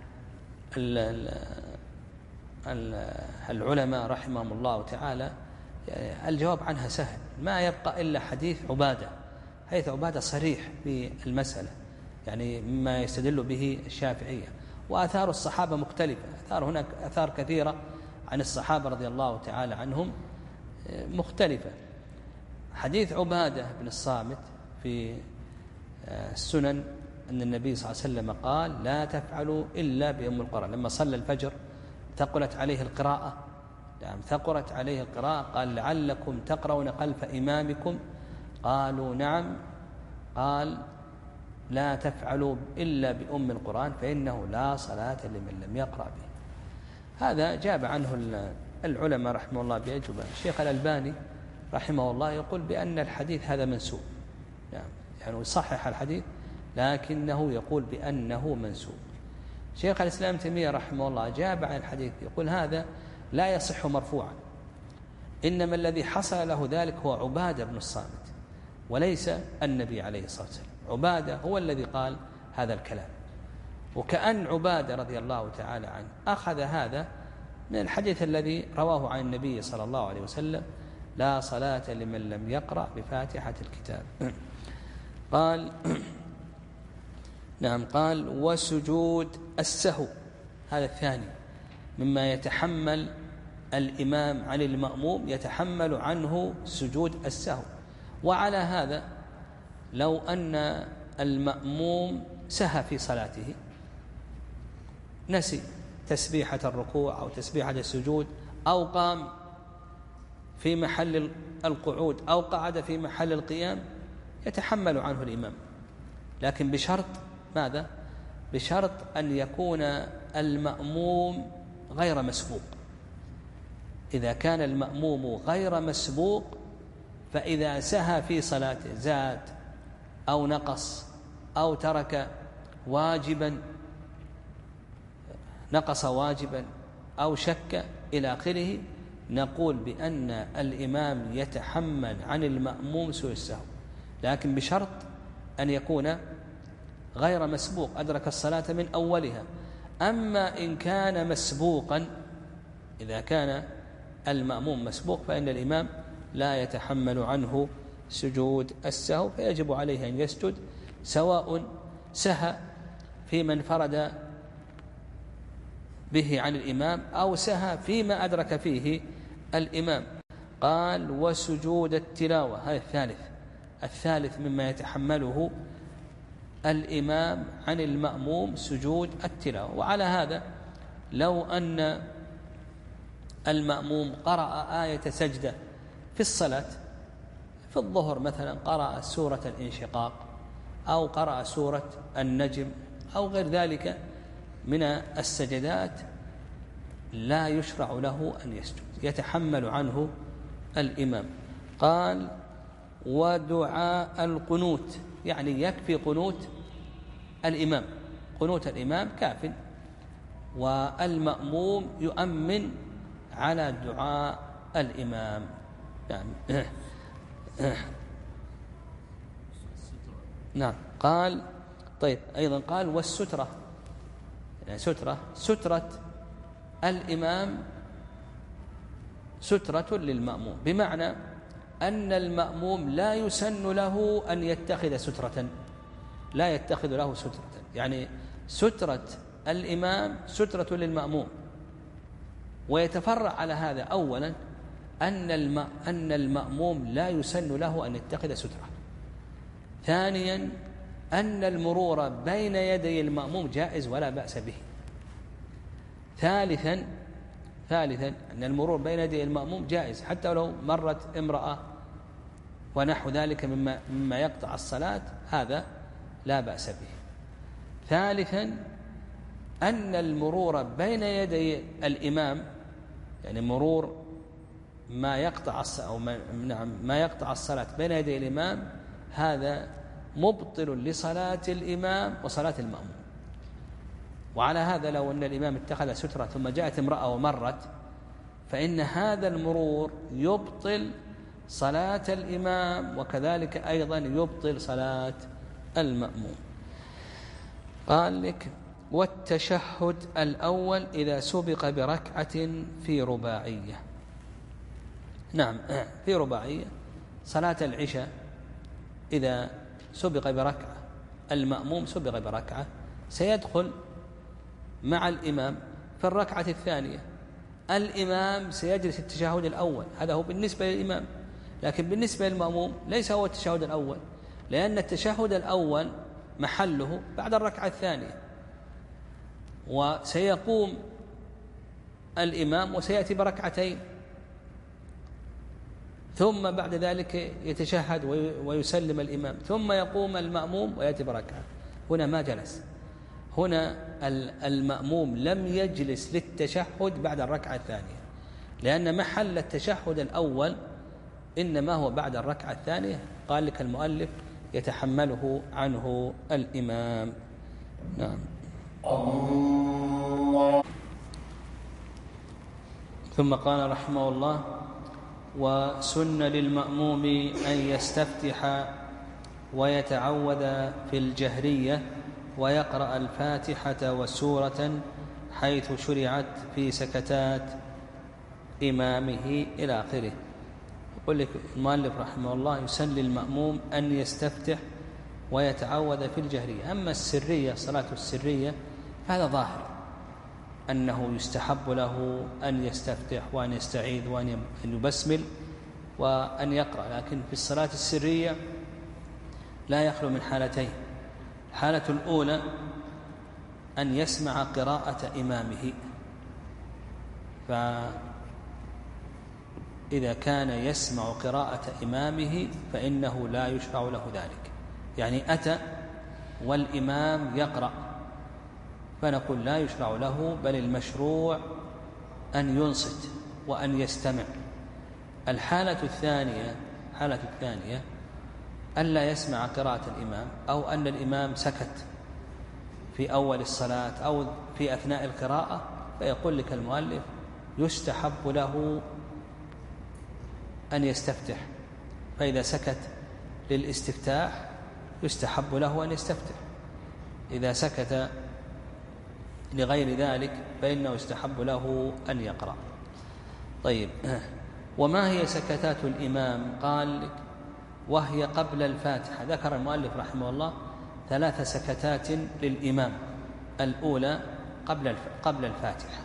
العلماء رحمهم الله تعالى الجواب عنها سهل، ما يبقى إلا حديث عبادة، حيث عبادة صريح في المسألة، يعني مما يستدل به الشافعية. وآثار الصحابة مختلفة، آثار هناك آثار كثيرة عن الصحابة رضي الله تعالى عنهم مختلفة. حديث عبادة بن الصامت في السنن أن النبي صلى الله عليه وسلم قال لا تفعلوا إلا بأم القرآن. لما صلى الفجر ثقلت عليه القراءة، نعم ثقلت عليه القراءة، قال لعلكم تقرؤون خلف إمامكم، قالوا نعم، قال لا تفعلوا إلا بأم القرآن فإنه لا صلاة لمن لم يقرأ به. هذا جاب عنه العلماء رحمه الله بأجوبة. الشيخ الألباني رحمه الله يقول بأن الحديث هذا منسوب، يعني, يعني يصحح الحديث لكنه يقول بأنه منسوب. شيخ الإسلام تيمية رحمه الله جاب عن الحديث يقول هذا لا يصح مرفوعا، إنما الذي حصل له ذلك هو عبادة بن الصامت وليس النبي عليه الصلاة والسلام. عبادة هو الذي قال هذا الكلام، وكأن عبادة رضي الله تعالى عنه أخذ هذا من الحديث الذي رواه عن النبي صلى الله عليه وسلم لا صلاة لمن لم يقرأ بفاتحة الكتاب. قال نعم قال وسجود السهو، هذا الثاني مما يتحمل الإمام عن المأموم، يتحمل عنه سجود السهو. وعلى هذا لو أن المأموم سهى في صلاته، نسي تسبيحة الركوع أو تسبيحة السجود، أو قام في محل القعود أو قعد في محل القيام، يتحمل عنه الإمام، لكن بشرط ماذا؟ بشرط أن يكون المأموم غير مسبوق. إذا كان المأموم غير مسبوق فإذا سهى في صلاته زاد أو نقص أو ترك واجبا، نقص واجبا أو شك إلى آخره، نقول بأن الإمام يتحمل عن المأموم سوء السهو، لكن بشرط أن يكون غير مسبوق أدرك الصلاة من أولها. أما إن كان مسبوقا، إذا كان المأموم مسبوق فإن الإمام لا يتحمل عنه سجود السهو، فيجب عليه أن يسجد، سواء سهى في من فرد به عن الإمام أو سهى فيما أدرك فيه الإمام. قال وسجود التلاوة، هذا الثالث الثالث مما يتحمله الإمام عن المأموم سجود التلاوة. وعلى هذا لو أن المأموم قرأ آية سجدة في الصلاة، في الظهر مثلا قرأ سورة الانشقاق أو قرأ سورة النجم أو غير ذلك من السجدات، لا يشرع له أن يسجد، يتحمل عنه الإمام. قال ودعاء القنوت، يعني يكفي قنوت الإمام، قنوت الإمام كاف، والمأموم يؤمن على دعاء الإمام. يعني نعم. قال طيب أيضا قال والسترة، يعني سترة سترة الإمام سترة للمأموم، بمعنى أن المأموم لا يسن له أن يتخذ سترة، لا يتخذ له سترة، يعني سترة الإمام سترة للمأموم. ويتفرع على هذا أولا أن أن المأموم لا يسن له أن يتخذ سترة. ثانيا أن المرور بين يدي المأموم جائز ولا بأس به. ثالثا ثالثا أن المرور بين يدي المأموم جائز حتى لو مرت امرأة ونحو ذلك مما مما يقطع الصلاة، هذا لا بأس به. ثالثا أن المرور بين يدي الإمام، يعني مرور ما يقطع أو ما, ما يقطع الصلاة بين يدي الإمام، هذا مبطل لصلاة الإمام وصلاة المأموم. وعلى هذا لو أن الإمام اتخذ سترة ثم جاءت امرأة ومرت، فإن هذا المرور يبطل صلاة الإمام وكذلك أيضا يبطل صلاة المأموم. قال لك والتشهد الأول إذا سبق بركعة في رباعية. نعم في رباعية، صلاة العشاء إذا سبق بركعة، المأموم سبق بركعة، سيدخل مع الإمام في الركعة الثانية. الإمام سيجلس التشهد الأول، هذا هو بالنسبة للإمام، لكن بالنسبة للمأموم ليس هو التشهد الأول، لأن التشهد الأول محله بعد الركعة الثانية، وسيقوم الإمام وسيأتي بركعتين، ثم بعد ذلك يتشهد ويسلم الإمام، ثم يقوم المأموم ويأتي بركعة. هنا ما جلس، هنا المأموم لم يجلس للتشهد بعد الركعة الثانية، لأن محل التشهد الأول إنما هو بعد الركعة الثانية. قال لك المؤلف يتحمله عنه الإمام. نعم. ثم قال رحمه الله: وسن للمأموم أن يستفتح ويتعوذ في الجهرية ويقرأ الفاتحة وسورة حيث شرعت في سكتات إمامه إلى آخره. يقول لك المؤلف رحمه الله: يسن للمأموم أن يستفتح ويتعوذ في الجهرية. أما السرية، صلاة السرية، فهذا ظاهر أنه يستحب له أن يستفتح وأن يستعيذ وأن يبسمل وأن يقرأ، لكن في الصلاة السرية لا يخلو من حالتين: الحالة الأولى أن يسمع قراءة إمامه، فإذا كان يسمع قراءة إمامه فإنه لا يشرع له ذلك، يعني أتى والإمام يقرأ فنقول لا يشرع له، بل المشروع أن ينصت وأن يستمع. الحالة الثانية الحالة الثانية ألا يسمع قراءة الإمام، أو أن الإمام سكت في أول الصلاة أو في أثناء القراءة، فيقول لك المؤلف يستحب له أن يستفتح، فإذا سكت للاستفتاح يستحب له أن يستفتح، إذا سكت لغير ذلك فإنه يستحب له أن يقرأ. طيب، وما هي سكتات الإمام؟ قال لك وهي قبل الفاتحة. ذكر المؤلف رحمه الله ثلاث سكتات للإمام. الأولى قبل قبل الفاتحة،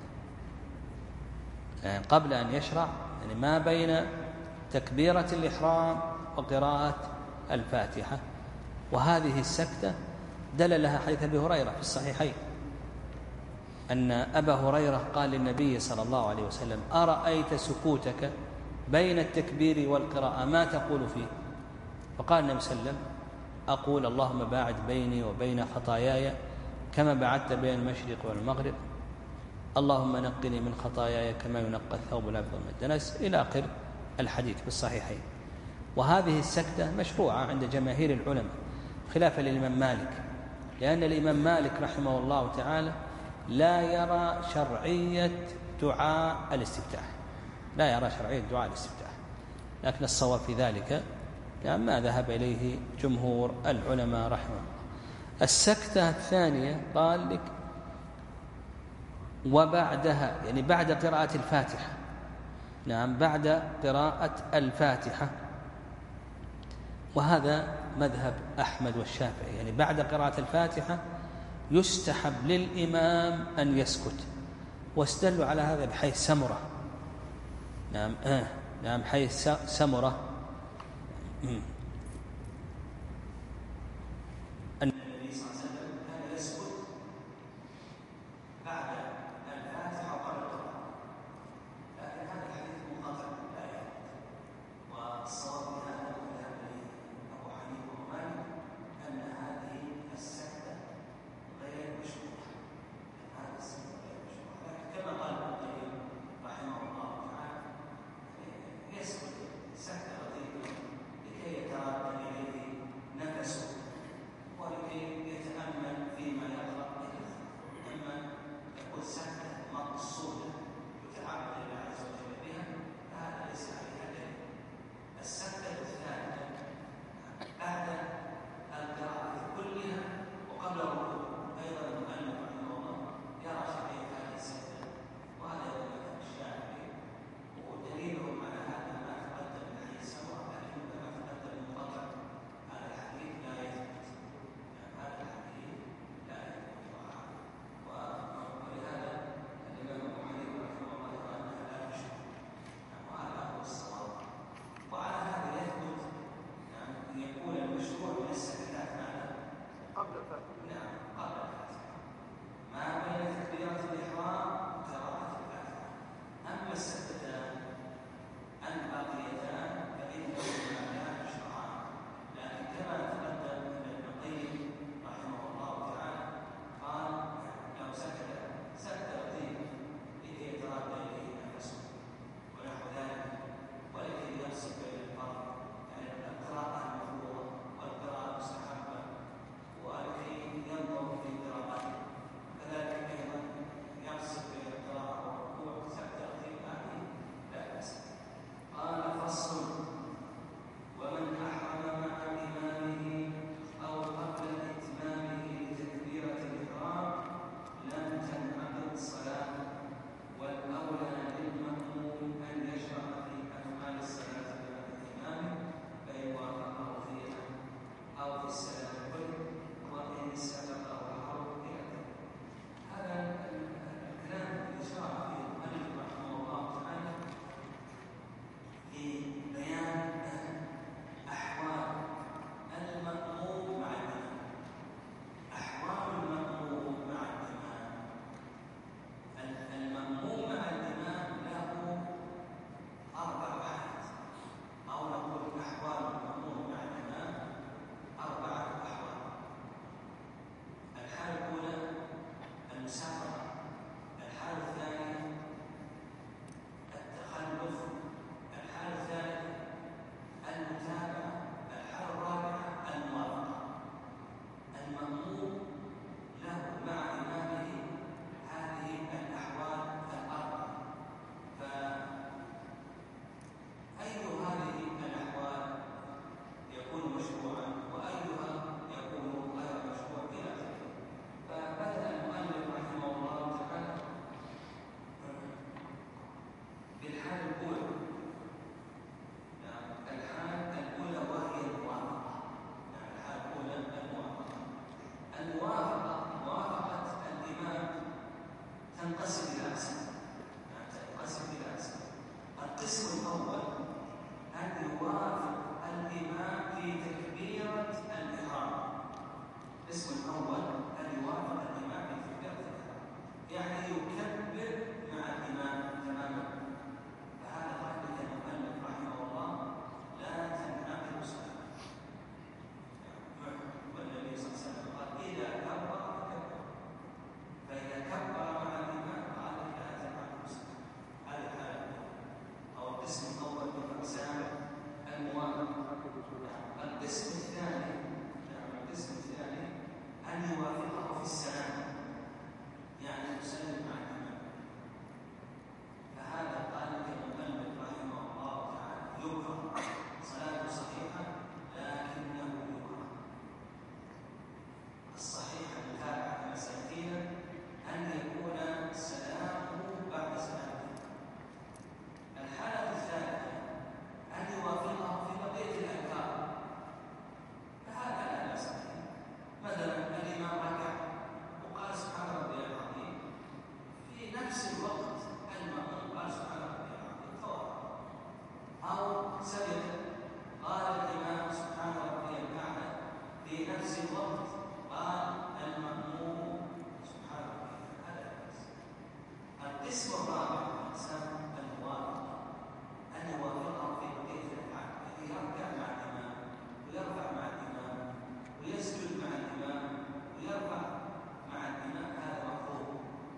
يعني قبل أن يشرع، يعني ما بين تكبيرة الإحرام وقراءة الفاتحة. وهذه السكتة دل لها حديث أبي هريرة في الصحيحين أن أبا هريرة قال للنبي صلى الله عليه وسلم: أرأيت سكوتك بين التكبير والقراءة ما تقول فيه؟ فقال النبي صلى الله عليه وسلم: أقول اللهم باعد بيني وبين خطاياي كما بعدت بين المشرق والمغرب، اللهم نقني من خطاياي كما ينقى الثوب الأبيض من الدنس، إلى آخر الحديث في الصحيحين. وهذه السكتة مشروعة عند جماهير العلماء خلافا للإمام مالك، لأن الإمام مالك رحمه الله تعالى لا يرى شرعية دعاء الاستفتاح، لا يرى شرعية دعاء الاستفتاح، لكن الصواب في ذلك يعني ما ذهب إليه جمهور العلماء رحمه الله. السكتة الثانية قال لك وبعدها، يعني بعد قراءة الفاتحة. نعم، بعد قراءة الفاتحة، وهذا مذهب أحمد والشافعي، يعني بعد قراءة الفاتحة يستحب للإمام أن يسكت، واستدلوا على هذا بحيث سمرة. نعم آه. نعم حيث سمرة أن النبي صلى الله عليه وسلم كان يسكت بعد الفاتحة وقبل القراءة، لكن هذا الحديث منقطع لا يثبت، والصواب في هذا مذهب أبو حنيفة ومالك أن هذه السكتة غير مشروعة، هذا السكتة غير مشروعة، لكن كما قال ابن القيم رحمه الله تعالى يسكت سكتة لطيفة لكي القسم الثاني القسم الثاني أن يوافقه في السلام، يعني يسلم مع الإمام. فهذا قال المؤلف رحمه الله تعالى يكره، صلاته صحيحة لكنه يكره. الصحيح المتابعة كما سيأتينا أن يكون سلامه بعد سلامه. الحالة الثالثة أن يوافقه في بقية الأذكار، فهذا لا بأس به. مثلا الإمام ركع وقال سبحان ربي العظيم، في نفس الوقت المأموم قال سبحان ربي العظيم فوافق. أو سجد قال الإمام سبحان ربي الأعلى، في نفس الوقت قال المأموم سبحان ربي الأعلى، هذا لا بأس. القسم الرابع أقسام الموافقة، أن يوافقه في بقية الأفعال، يعني يركع مع الإمام ويرفع مع الإمام ويسجد مع الإمام ويرفع مع الإمام، هذا مفروض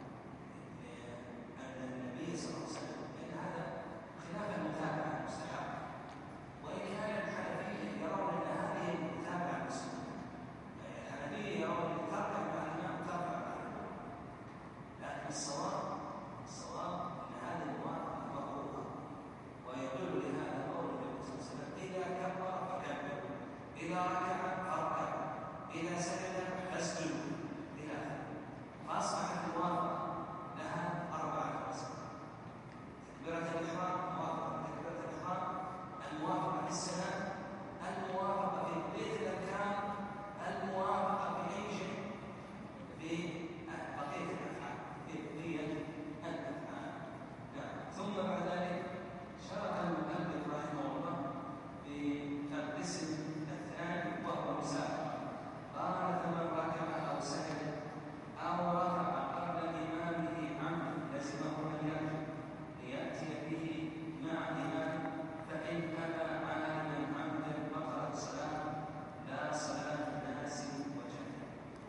أن النبي صلى الله عليه وسلم، لأن هذا خلاف المتابعة المستحب. وإن كان الحنفية يرون أن هذه المتابعة المستحب، يعني الحنفية يرون أن تركع مع الإمام ترفع مع الإمام، لكن الصواب الصواب أن هذه الموافقة مفروضة. ويدل لهذا قول النبي صلى الله عليه وسلم: إذا كبر فكبر، إذا ركع فاركع، إذا سجد فاسجد، إلى آخره. فأصبحت الموافقة لها أربعة أقسام: تكبيرة الإحرام، موافقة تكبيرة الإحرام، الموافقة في السلام، الموافقة في بقية الأركان، الموافقة في أي شيء في بقية الأفعال، في بقية الأفعال. نعم. ثم بعد ذلك شرط المؤلف رحمه الله في القسم الثاني وهو المسابقة. قال: فمن ركع أو سجد أو رفع قبل إمامه عمدا لزمه أن يرجع ليأتي به مع إمامه، فإن أبى عالما عمدا بطلت صلاته، لا صلاة الناس وجهه.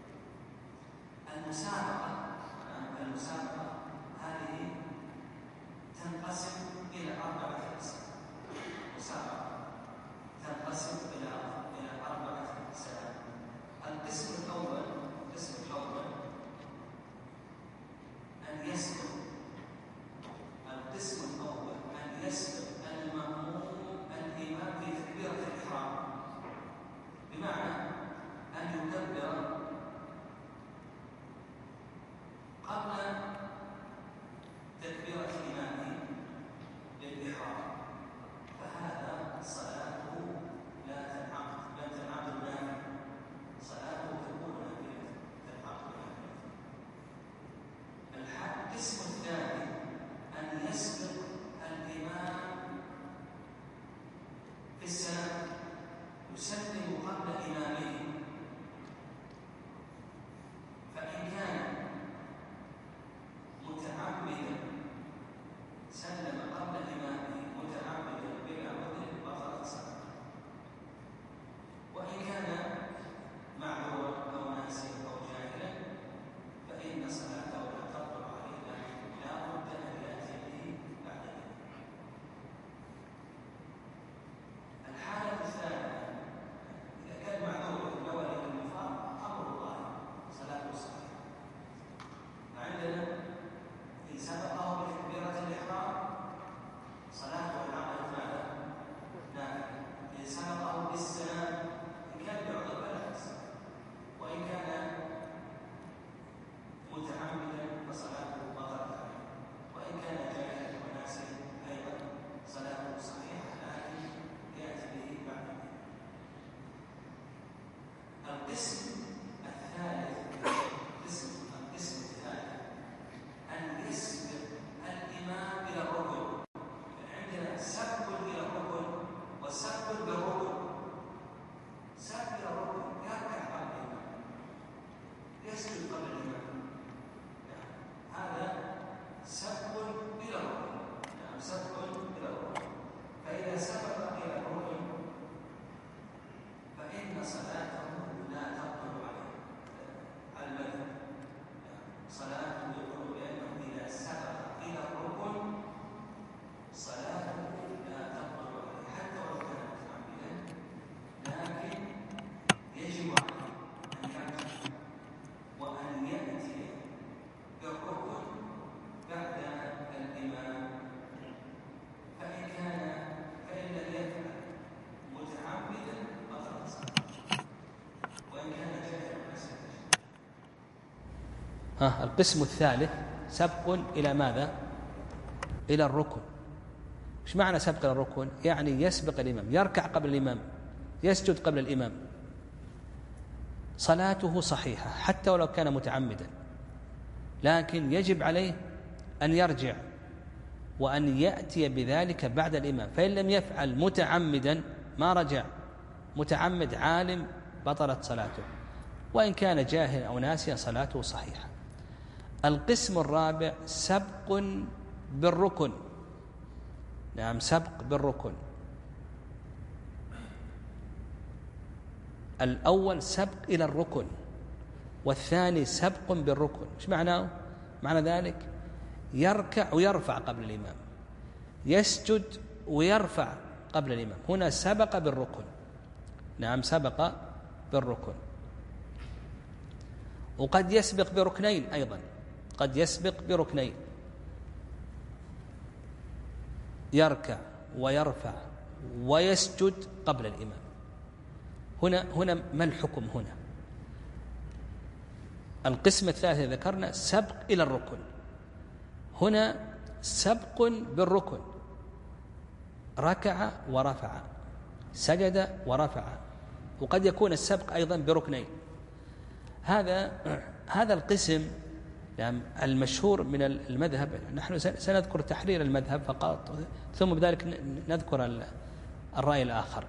المسابقة المسابقة هذه تنقسم إلى أربعة أقسام. مسابقة تنقسم إلى إلى أربعة أقسام. القسم الأول القسم الأول أن يسبق القسم الأول أن يسبق المأموم الإمام في تكبيرة الإحرام، بمعنى أن يكبر قبل تكبيرة إمامه للإحرام، فهذا صلاته لا تنعقد، بل تنعقد نافلة، صلاته تكون نافلة، تنعقد نافلة. القسم الثاني أن يسبق الإمام في السلام، يسلم قبل إمامه، فإن كان متعمدا سلم قبل إمامه متعمدا بلا عذر بطلت صلاته، وإن كان معذورا أو ناسيا أو جاهلا فإن صلاته لا تقدر عليه، لا بد أن يأتي به بعد ذلك. الحالة الثانية إذا كان معذورا ها القسم الثالث سبق إلى ماذا؟ إلى الركن. إيش معنى سبق إلى الركن؟ يعني يسبق الإمام، يركع قبل الإمام، يسجد قبل الإمام، صلاته صحيحة حتى ولو كان متعمدا، لكن يجب عليه أن يرجع وأن يأتي بذلك بعد الإمام. فإن لم يفعل متعمدا ما رجع، متعمد عالم، بطلت صلاته، وإن كان جاهل أو ناسيا صلاته صحيحة. القسم الرابع سبق بالركن. نعم، سبق بالركن. الأول سبق إلى الركن، والثاني سبق بالركن. إيش معناه؟ معنى ذلك يركع ويرفع قبل الإمام، يسجد ويرفع قبل الإمام. هنا سبق بالركن. نعم، سبق بالركن. وقد يسبق بركنين أيضا، قد يسبق بركنين، يركع ويرفع ويسجد قبل الإمام. هنا هنا ما الحكم هنا؟ القسم الثالث ذكرنا سبق إلى الركن، هنا سبق بالركن، ركع ورفع، سجد ورفع، وقد يكون السبق أيضا بركنين. هذا هذا القسم يعني المشهور من المذهب. نحن سنذكر تحرير المذهب فقط، ثم بذلك نذكر الرأي الآخر.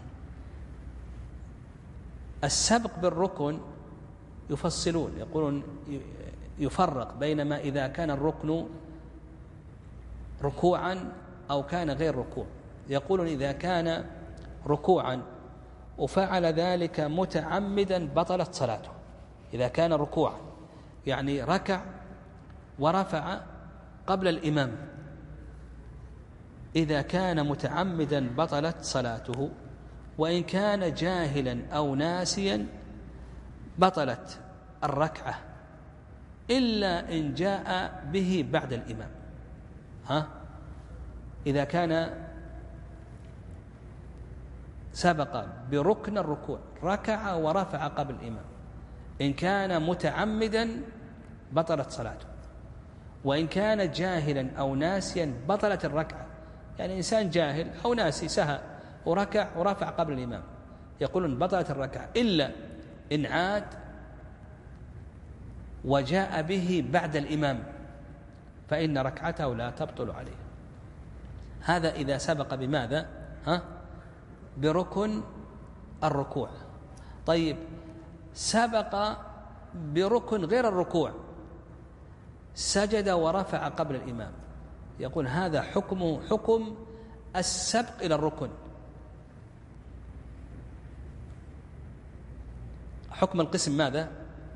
السبق بالركن يفصلون، يقولون يفرق بين ما إذا كان الركن ركوعا أو كان غير ركوع. يقولون إذا كان ركوعا وفعل ذلك متعمدا بطلت صلاته. إذا كان ركوعا يعني ركع ورفع قبل الإمام، إذا كان متعمدا بطلت صلاته، وإن كان جاهلا أو ناسيا بطلت الركعة إلا إن جاء به بعد الإمام. ها إذا كان سبق بركن الركوع، ركع ورفع قبل الإمام، إن كان متعمدا بطلت صلاته، وإن كان جاهلا أو ناسيا بطلت الركعة. يعني إنسان جاهل أو ناسي سهى وركع ورفع قبل الإمام، يقولون بطلت الركعة إلا إن عاد وجاء به بعد الإمام، فإن ركعته لا تبطل عليه. هذا إذا سبق بماذا؟ ها؟ بركن الركوع. طيب، سبق بركن غير الركوع، سجد ورفع قبل الإمام، يقول هذا حكمه حكم السبق إلى الركن. حكم القسم ماذا؟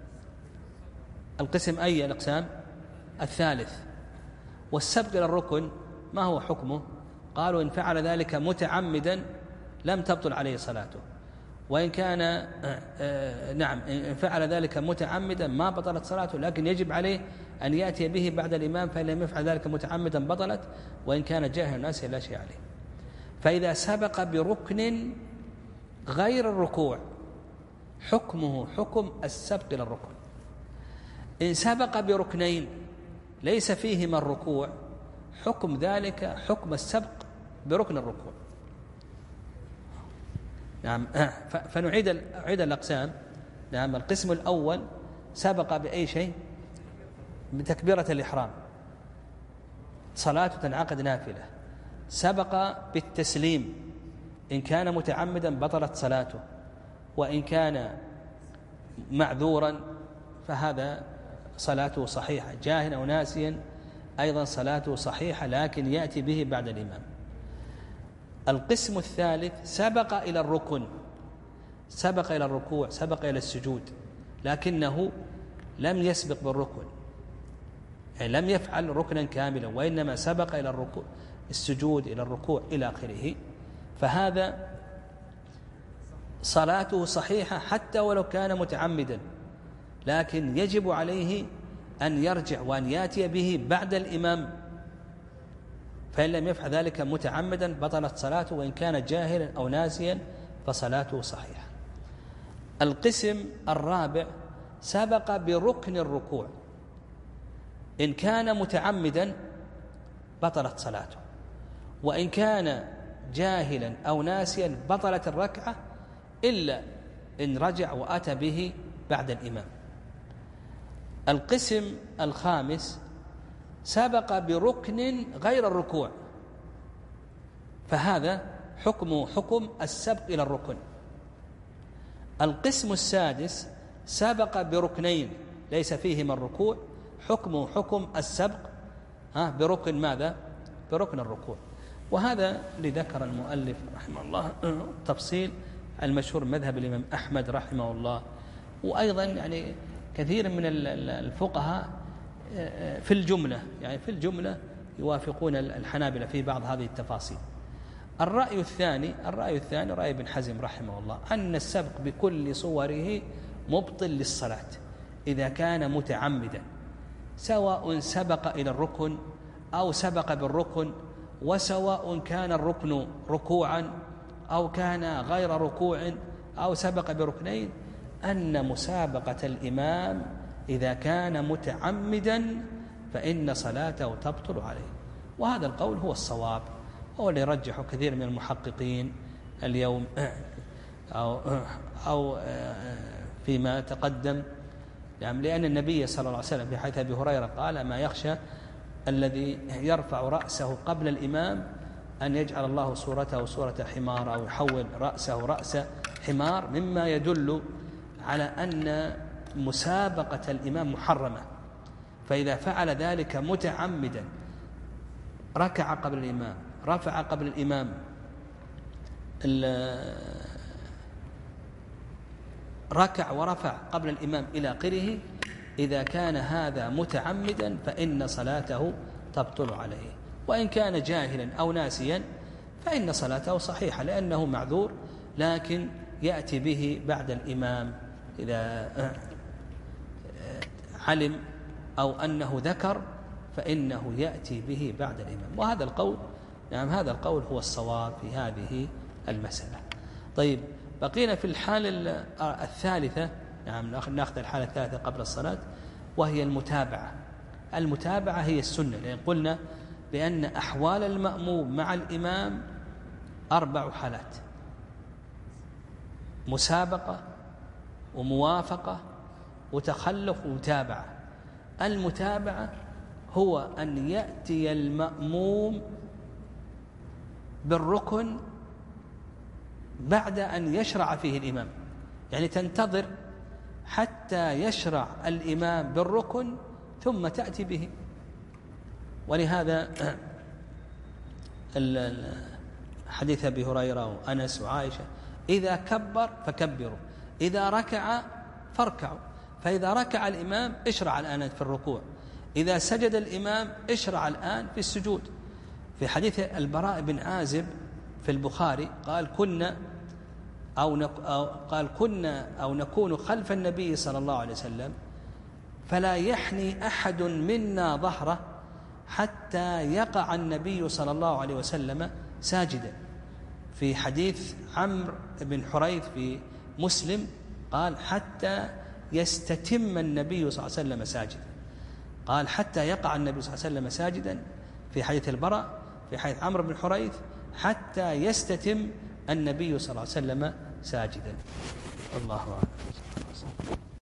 القسم أي الأقسام؟ الثالث. والسبق إلى الركن ما هو حكمه؟ قالوا إن فعل ذلك متعمدا لم تبطل عليه صلاته، وإن كان آه آه نعم إن فعل ذلك متعمدا ما بطلت صلاته، لكن يجب عليه أن يأتي به بعد الإمام، فإن لم يفعل ذلك متعمدا بطلت، وإن كان جاهل ناسيا لا شيء عليه. فإذا سبق بركن غير الركوع حكمه حكم السبق إلى الركن. إن سبق بركنين ليس فيهما الركوع حكم ذلك حكم السبق بركن الركوع. نعم، فنعيد أعيد الأقسام. نعم، القسم الأول سبق بأي شيء؟ بتكبيرة الإحرام، صلاته تنعقد نافلة. سبق بالتسليم، إن كان متعمدا بطلت صلاته، وإن كان معذورا فهذا صلاته صحيحة، جاهلا أو ناسيا أيضا صلاته صحيحة، لكن يأتي به بعد الإمام. القسم الثالث سبق إلى الركن، سبق إلى الركوع، سبق إلى السجود، لكنه لم يسبق بالركن، يعني لم يفعل ركنا كاملا، وإنما سبق إلى الركوع، السجود إلى الركوع إلى آخره، فهذا صلاته صحيحة حتى ولو كان متعمدا، لكن يجب عليه أن يرجع وأن يأتي به بعد الإمام، فإن لم يفعل ذلك متعمدا بطلت صلاته، وإن كان جاهلا أو ناسيا فصلاته صحيحة. القسم الرابع سبق بركن الركوع، إن كان متعمدا بطلت صلاته، وإن كان جاهلا أو ناسيا بطلت الركعة إلا إن رجع وأتى به بعد الإمام. القسم الخامس سبق بركن غير الركوع، فهذا حكمه حكم السبق إلى الركن. القسم السادس سبق بركنين ليس فيهما الركوع، حكمه حكم السبق ها بركن ماذا؟ بركن الركوع. وهذا لذكر المؤلف رحمه الله تفصيل المشهور مذهب الإمام أحمد رحمه الله، وأيضا يعني كثير من الفقهاء في الجملة يعني في الجملة يوافقون الحنابلة في بعض هذه التفاصيل. الرأي الثاني الرأي الثاني رأي ابن حزم رحمه الله أن السبق بكل صوره مبطل للصلاة إذا كان متعمدا، سواء سبق إلى الركن أو سبق بالركن، وسواء كان الركن ركوعا أو كان غير ركوع أو سبق بركنين، أن مسابقة الإمام إذا كان متعمدا فإن صلاته تبطل عليه. وهذا القول هو الصواب، هو اللي يرجح كثير من المحققين اليوم أو, أو فيما تقدم، يعني لأن النبي صلى الله عليه وسلم في حديث أبي هريرة قال: ما يخشى الذي يرفع رأسه قبل الإمام أن يجعل الله صورته صورة حمار أو يحول رأسه رأس حمار، مما يدل على أن مسابقة الإمام محرمة. فإذا فعل ذلك متعمدا ركع قبل الإمام، رفع قبل الإمام، ركع ورفع قبل الإمام إلى آخره، إذا كان هذا متعمدا فإن صلاته تبطل عليه. وإن كان جاهلا أو ناسيا فإن صلاته صحيحة لأنه معذور، لكن يأتي به بعد الإمام إذا علم أو أنه ذكر فإنه يأتي به بعد الإمام. وهذا القول نعم يعني هذا القول هو الصواب في هذه المسألة. طيب، بقينا في الحالة الثالثة، نعم يعني نأخذ الحالة الثالثة قبل الصلاة، وهي المتابعة. المتابعة هي السنة، لأن قلنا بأن أحوال المأموم مع الإمام أربع حالات: مسابقة وموافقة وتخلف ومتابعة. المتابعة هو أن يأتي المأموم بالركن بعد أن يشرع فيه الإمام، يعني تنتظر حتى يشرع الإمام بالركن ثم تأتي به. ولهذا حديث أبي هريرة وأنس وعائشة: إذا كبر فكبروا، إذا ركع فاركعوا. فإذا ركع الإمام اشرع الآن في الركوع، إذا سجد الإمام اشرع الآن في السجود. في حديث البراء بن عازب في البخاري قال: كنا أو, نك أو قال كنا أو نكون خلف النبي صلى الله عليه وسلم فلا يحني أحد منا ظهره حتى يقع النبي صلى الله عليه وسلم ساجدا. في حديث عمرو بن حريث في مسلم قال: حتى يستتم النبي صلى الله عليه وسلم ساجدا. قال: حتى يقع النبي صلى الله عليه وسلم ساجدا. في حديث البراء في حديث عمرو بن حريث: حتى يستتم النبي صلى الله عليه وسلم ساجدا. الله أعلم.